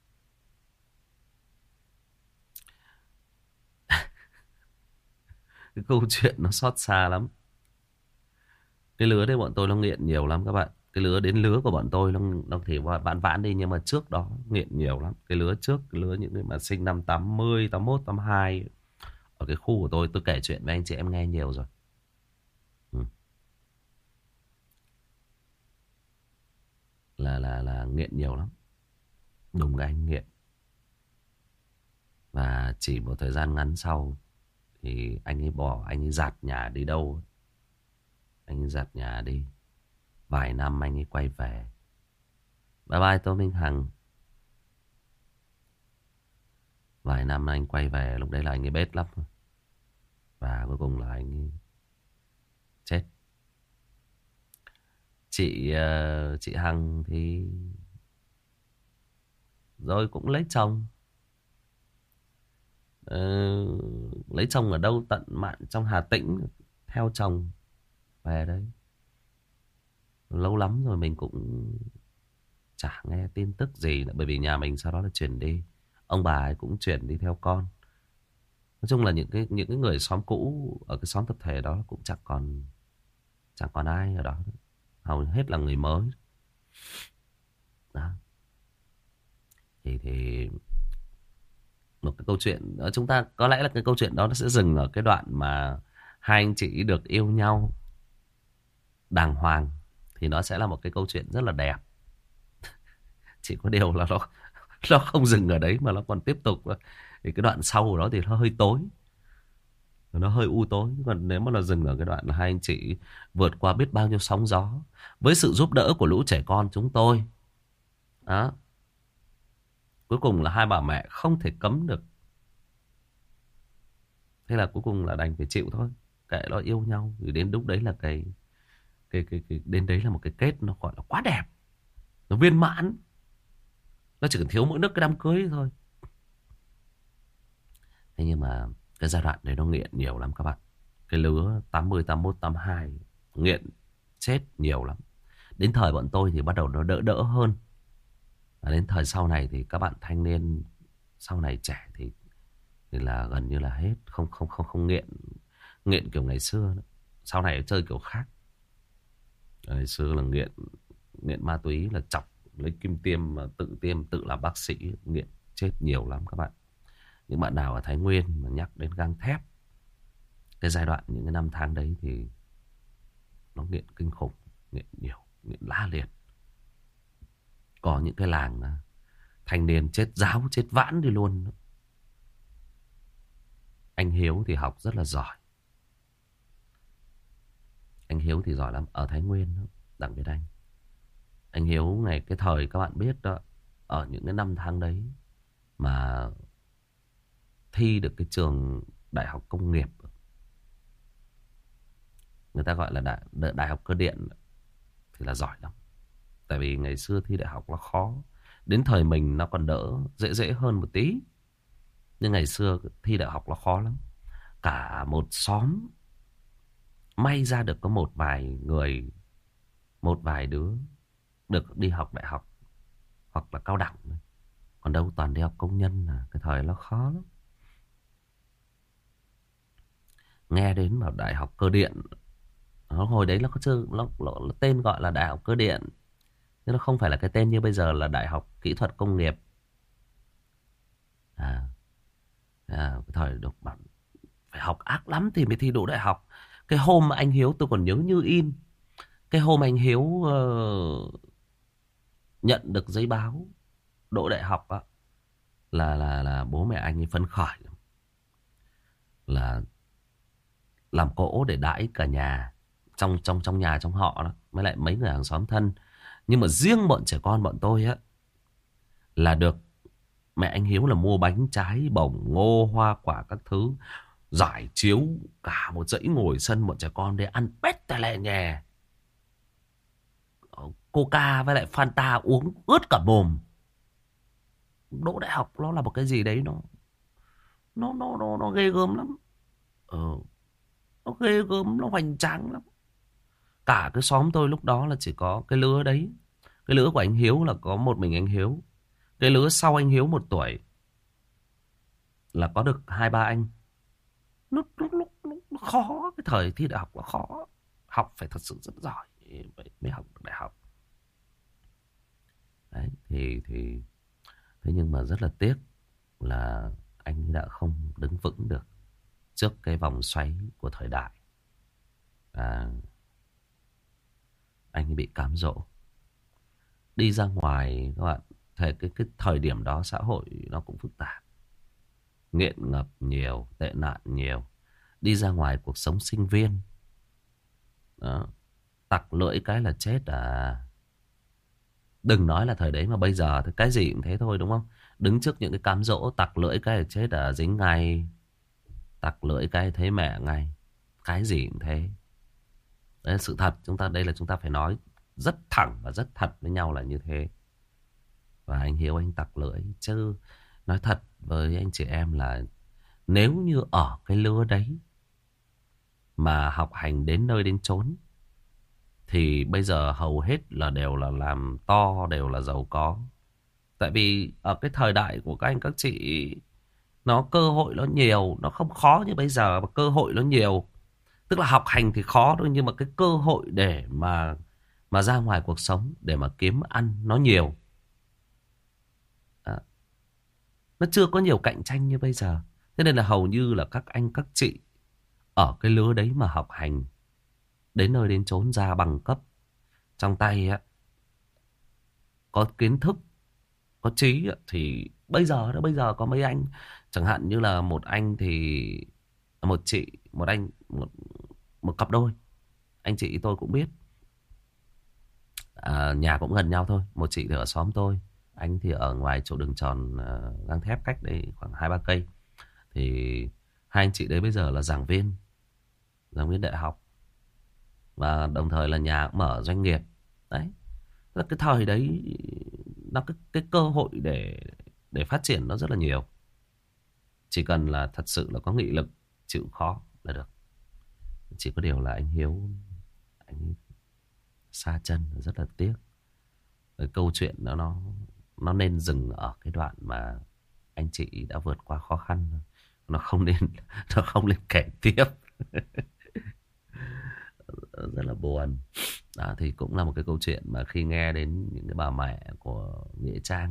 Cái câu chuyện nó xót xa lắm. Cái lứa đấy bọn tôi nó nghiện nhiều lắm các bạn. Cái lứa đến lứa của bọn tôi nó thì vãn vãn đi, nhưng mà trước đó nghiện nhiều lắm. Cái lứa trước, cái lứa những người mà sinh năm 80, 81, 82 ở cái khu của tôi kể chuyện với anh chị em nghe nhiều rồi. Là nghiện nhiều lắm. Đúng là anh nghiện. Và chỉ một thời gian ngắn sau thì anh ấy bỏ, anh ấy dạt nhà đi đâu. Anh ấy dạt nhà đi. Vài năm anh ấy quay về. Bye bye Tô Minh Hằng. Vài năm anh quay về, lúc đấy là anh ấy bết lắm. Và cuối cùng là anh ấy chết. Chị Hằng thì rồi cũng lấy chồng. Lấy chồng ở đâu tận mạn trong Hà Tĩnh. Theo chồng về đấy. Lâu lắm rồi mình cũng chả nghe tin tức gì nữa. Bởi vì nhà mình sau đó là chuyển đi. Ông bà ấy cũng chuyển đi theo con. Nói chung là những cái người xóm cũ ở cái xóm tập thể đó cũng chẳng còn ai ở đó. Hầu hết là người mới. Đó. Thì một cái câu chuyện đó, chúng ta có lẽ là cái câu chuyện đó nó sẽ dừng ở cái đoạn mà hai anh chị được yêu nhau đàng hoàng, thì nó sẽ là một cái câu chuyện rất là đẹp. Chỉ có điều là nó không dừng ở đấy mà nó còn tiếp tục. Thì cái đoạn sau của nó thì nó hơi tối, nó hơi u tối. Còn nếu mà nó dừng ở cái đoạn là hai anh chị vượt qua biết bao nhiêu sóng gió với sự giúp đỡ của lũ trẻ con chúng tôi đó, cuối cùng là hai bà mẹ không thể cấm được. Thế là cuối cùng là đành phải chịu thôi. Kệ nó yêu nhau. Thì đến lúc đấy là cái đến đấy là một cái kết nó gọi là quá đẹp. Nó viên mãn. Nó chỉ cần thiếu mỗi nước cái đám cưới thôi. Thế nhưng mà cái giai đoạn đấy nó nghiện nhiều lắm các bạn. Cái lứa 80, 81, 82 nghiện chết nhiều lắm. Đến thời bọn tôi thì bắt đầu nó đỡ hơn. Và đến thời sau này thì các bạn thanh niên sau này trẻ thì là gần như là hết. Không nghiện kiểu ngày xưa nữa. Sau này chơi kiểu khác. Ngày xưa là nghiện ma túy là chọc lấy kim tiêm mà tự tiêm, tự làm bác sĩ, nghiện chết nhiều lắm các bạn. Những bạn nào ở Thái Nguyên mà nhắc đến gang thép Cái giai đoạn những cái năm tháng đấy thì nó nghiện kinh khủng, nghiện nhiều, nghiện la liệt. Có những cái làng thanh niên chết ráo, chết vãn đi luôn. Anh Hiếu thì học rất là giỏi. Anh Hiếu thì giỏi lắm. Ở Thái Nguyên đó, Đặng Việt Anh. Anh Hiếu ngày cái thời các bạn biết đó, ở những cái năm tháng đấy mà thi được cái trường đại học công nghiệp, người ta gọi là đại học cơ điện, thì là giỏi lắm. Tại vì ngày xưa thi đại học nó khó. Đến thời mình nó còn đỡ, dễ hơn một tí. Nhưng ngày xưa thi đại học nó khó lắm. Cả một xóm may ra được có một vài người, một vài đứa được đi học đại học hoặc là cao đẳng. Còn đâu toàn đi học công nhân, là cái thời nó khó lắm. Nghe đến vào đại học cơ điện, hồi đấy nó có nó tên gọi là đại học cơ điện, nhưng nó không phải là cái tên như bây giờ là đại học kỹ thuật công nghiệp. Cái thời độc bản phải học ác lắm thì mới thi đỗ đại học. Cái hôm mà anh Hiếu tôi còn nhớ như in. Cái hôm anh Hiếu nhận được giấy báo đỗ đại học á, là bố mẹ anh ấy phấn khởi, là làm cỗ để đãi cả nhà, trong nhà trong họ đó, với lại mấy người hàng xóm thân. Nhưng mà riêng bọn trẻ con bọn tôi á là được mẹ anh Hiếu là mua bánh trái bồng, ngô, hoa quả các thứ, giải chiếu cả một dãy ngồi sân bọn trẻ con để ăn pét tè lè nhè. Coca với lại Fanta uống ướt cả mồm. Đỗ đại học nó là một cái gì đấy nó ghê gớm lắm. Nó ghê gớm, nó hoành tráng lắm. Cả cái xóm tôi lúc đó là chỉ có cái lứa đấy. Cái lứa của anh Hiếu là có một mình anh Hiếu. Cái lứa sau anh Hiếu 1 tuổi là có được 2-3 anh. Nó khó. Cái thời thi đại học nó khó. Học phải thật sự rất giỏi mới học được đại học. Đấy, thì thế nhưng mà rất là tiếc là anh đã không đứng vững được trước cái vòng xoáy của thời đại. Anh bị cám dỗ. Đi ra ngoài các bạn, cái thời điểm đó xã hội nó cũng phức tạp. Nghiện ngập nhiều, tệ nạn nhiều. Đi ra ngoài cuộc sống sinh viên đó, tặc lưỡi cái là chết à. Đừng nói là thời đấy mà bây giờ thì cái gì cũng thế thôi, đúng không? Đứng trước những cái cám dỗ, tặc lưỡi cái là chết à, dính ngay. Tặc lưỡi cái thấy mẹ ngay. Cái gì cũng thế. Đấy là sự thật. Chúng ta phải nói rất thẳng và rất thật với nhau là như thế. Và anh Hiếu anh tặc lưỡi. Chứ nói thật với anh chị em là nếu như ở cái lứa đấy mà học hành đến nơi đến chốn thì bây giờ hầu hết là đều là làm to, đều là giàu có. Tại vì ở cái thời đại của các anh các chị, nó cơ hội nó nhiều, nó không khó như bây giờ, mà cơ hội nó nhiều. Tức là học hành thì khó thôi, nhưng mà cái cơ hội để mà ra ngoài cuộc sống, để mà kiếm ăn nó nhiều. Nó chưa có nhiều cạnh tranh như bây giờ. Thế nên là hầu như là các anh các chị ở cái lứa đấy mà học hành đến nơi đến chốn, ra bằng cấp trong tay á, có kiến thức, có trí á, thì bây giờ có mấy anh, chẳng hạn như là một anh thì một chị, một anh, một cặp đôi, anh chị tôi cũng biết, nhà cũng gần nhau thôi. Một chị thì ở xóm tôi, anh thì ở ngoài chỗ đường tròn gang thép, cách đây khoảng 2-3 cây. Thì hai anh chị đấy bây giờ là giảng viên đại học, và đồng thời là nhà cũng mở doanh nghiệp. Đấy, là cái thời đấy nó cái cơ hội để phát triển nó rất là nhiều. Chỉ cần là thật sự là có nghị lực, chịu khó là được. Chỉ có điều là anh Hiếu, anh xa chân, rất là tiếc. Cái câu chuyện nó nên dừng ở cái đoạn mà anh chị đã vượt qua khó khăn. Nó không nên kể tiếp. Rất là buồn. Đó, thì cũng là một cái câu chuyện mà khi nghe đến những cái bà mẹ của Nghĩa Trang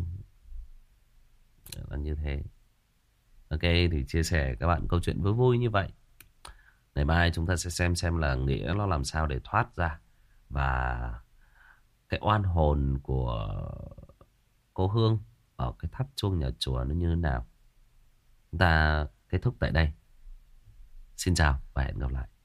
là như thế. Ok, thì chia sẻ các bạn câu chuyện vui vui như vậy. Ngày mai chúng ta sẽ xem là Nghĩa nó làm sao để thoát ra. Và cái oan hồn của cô Hương ở cái tháp chuông nhà chùa nó như thế nào. Chúng ta kết thúc tại đây. Xin chào và hẹn gặp lại.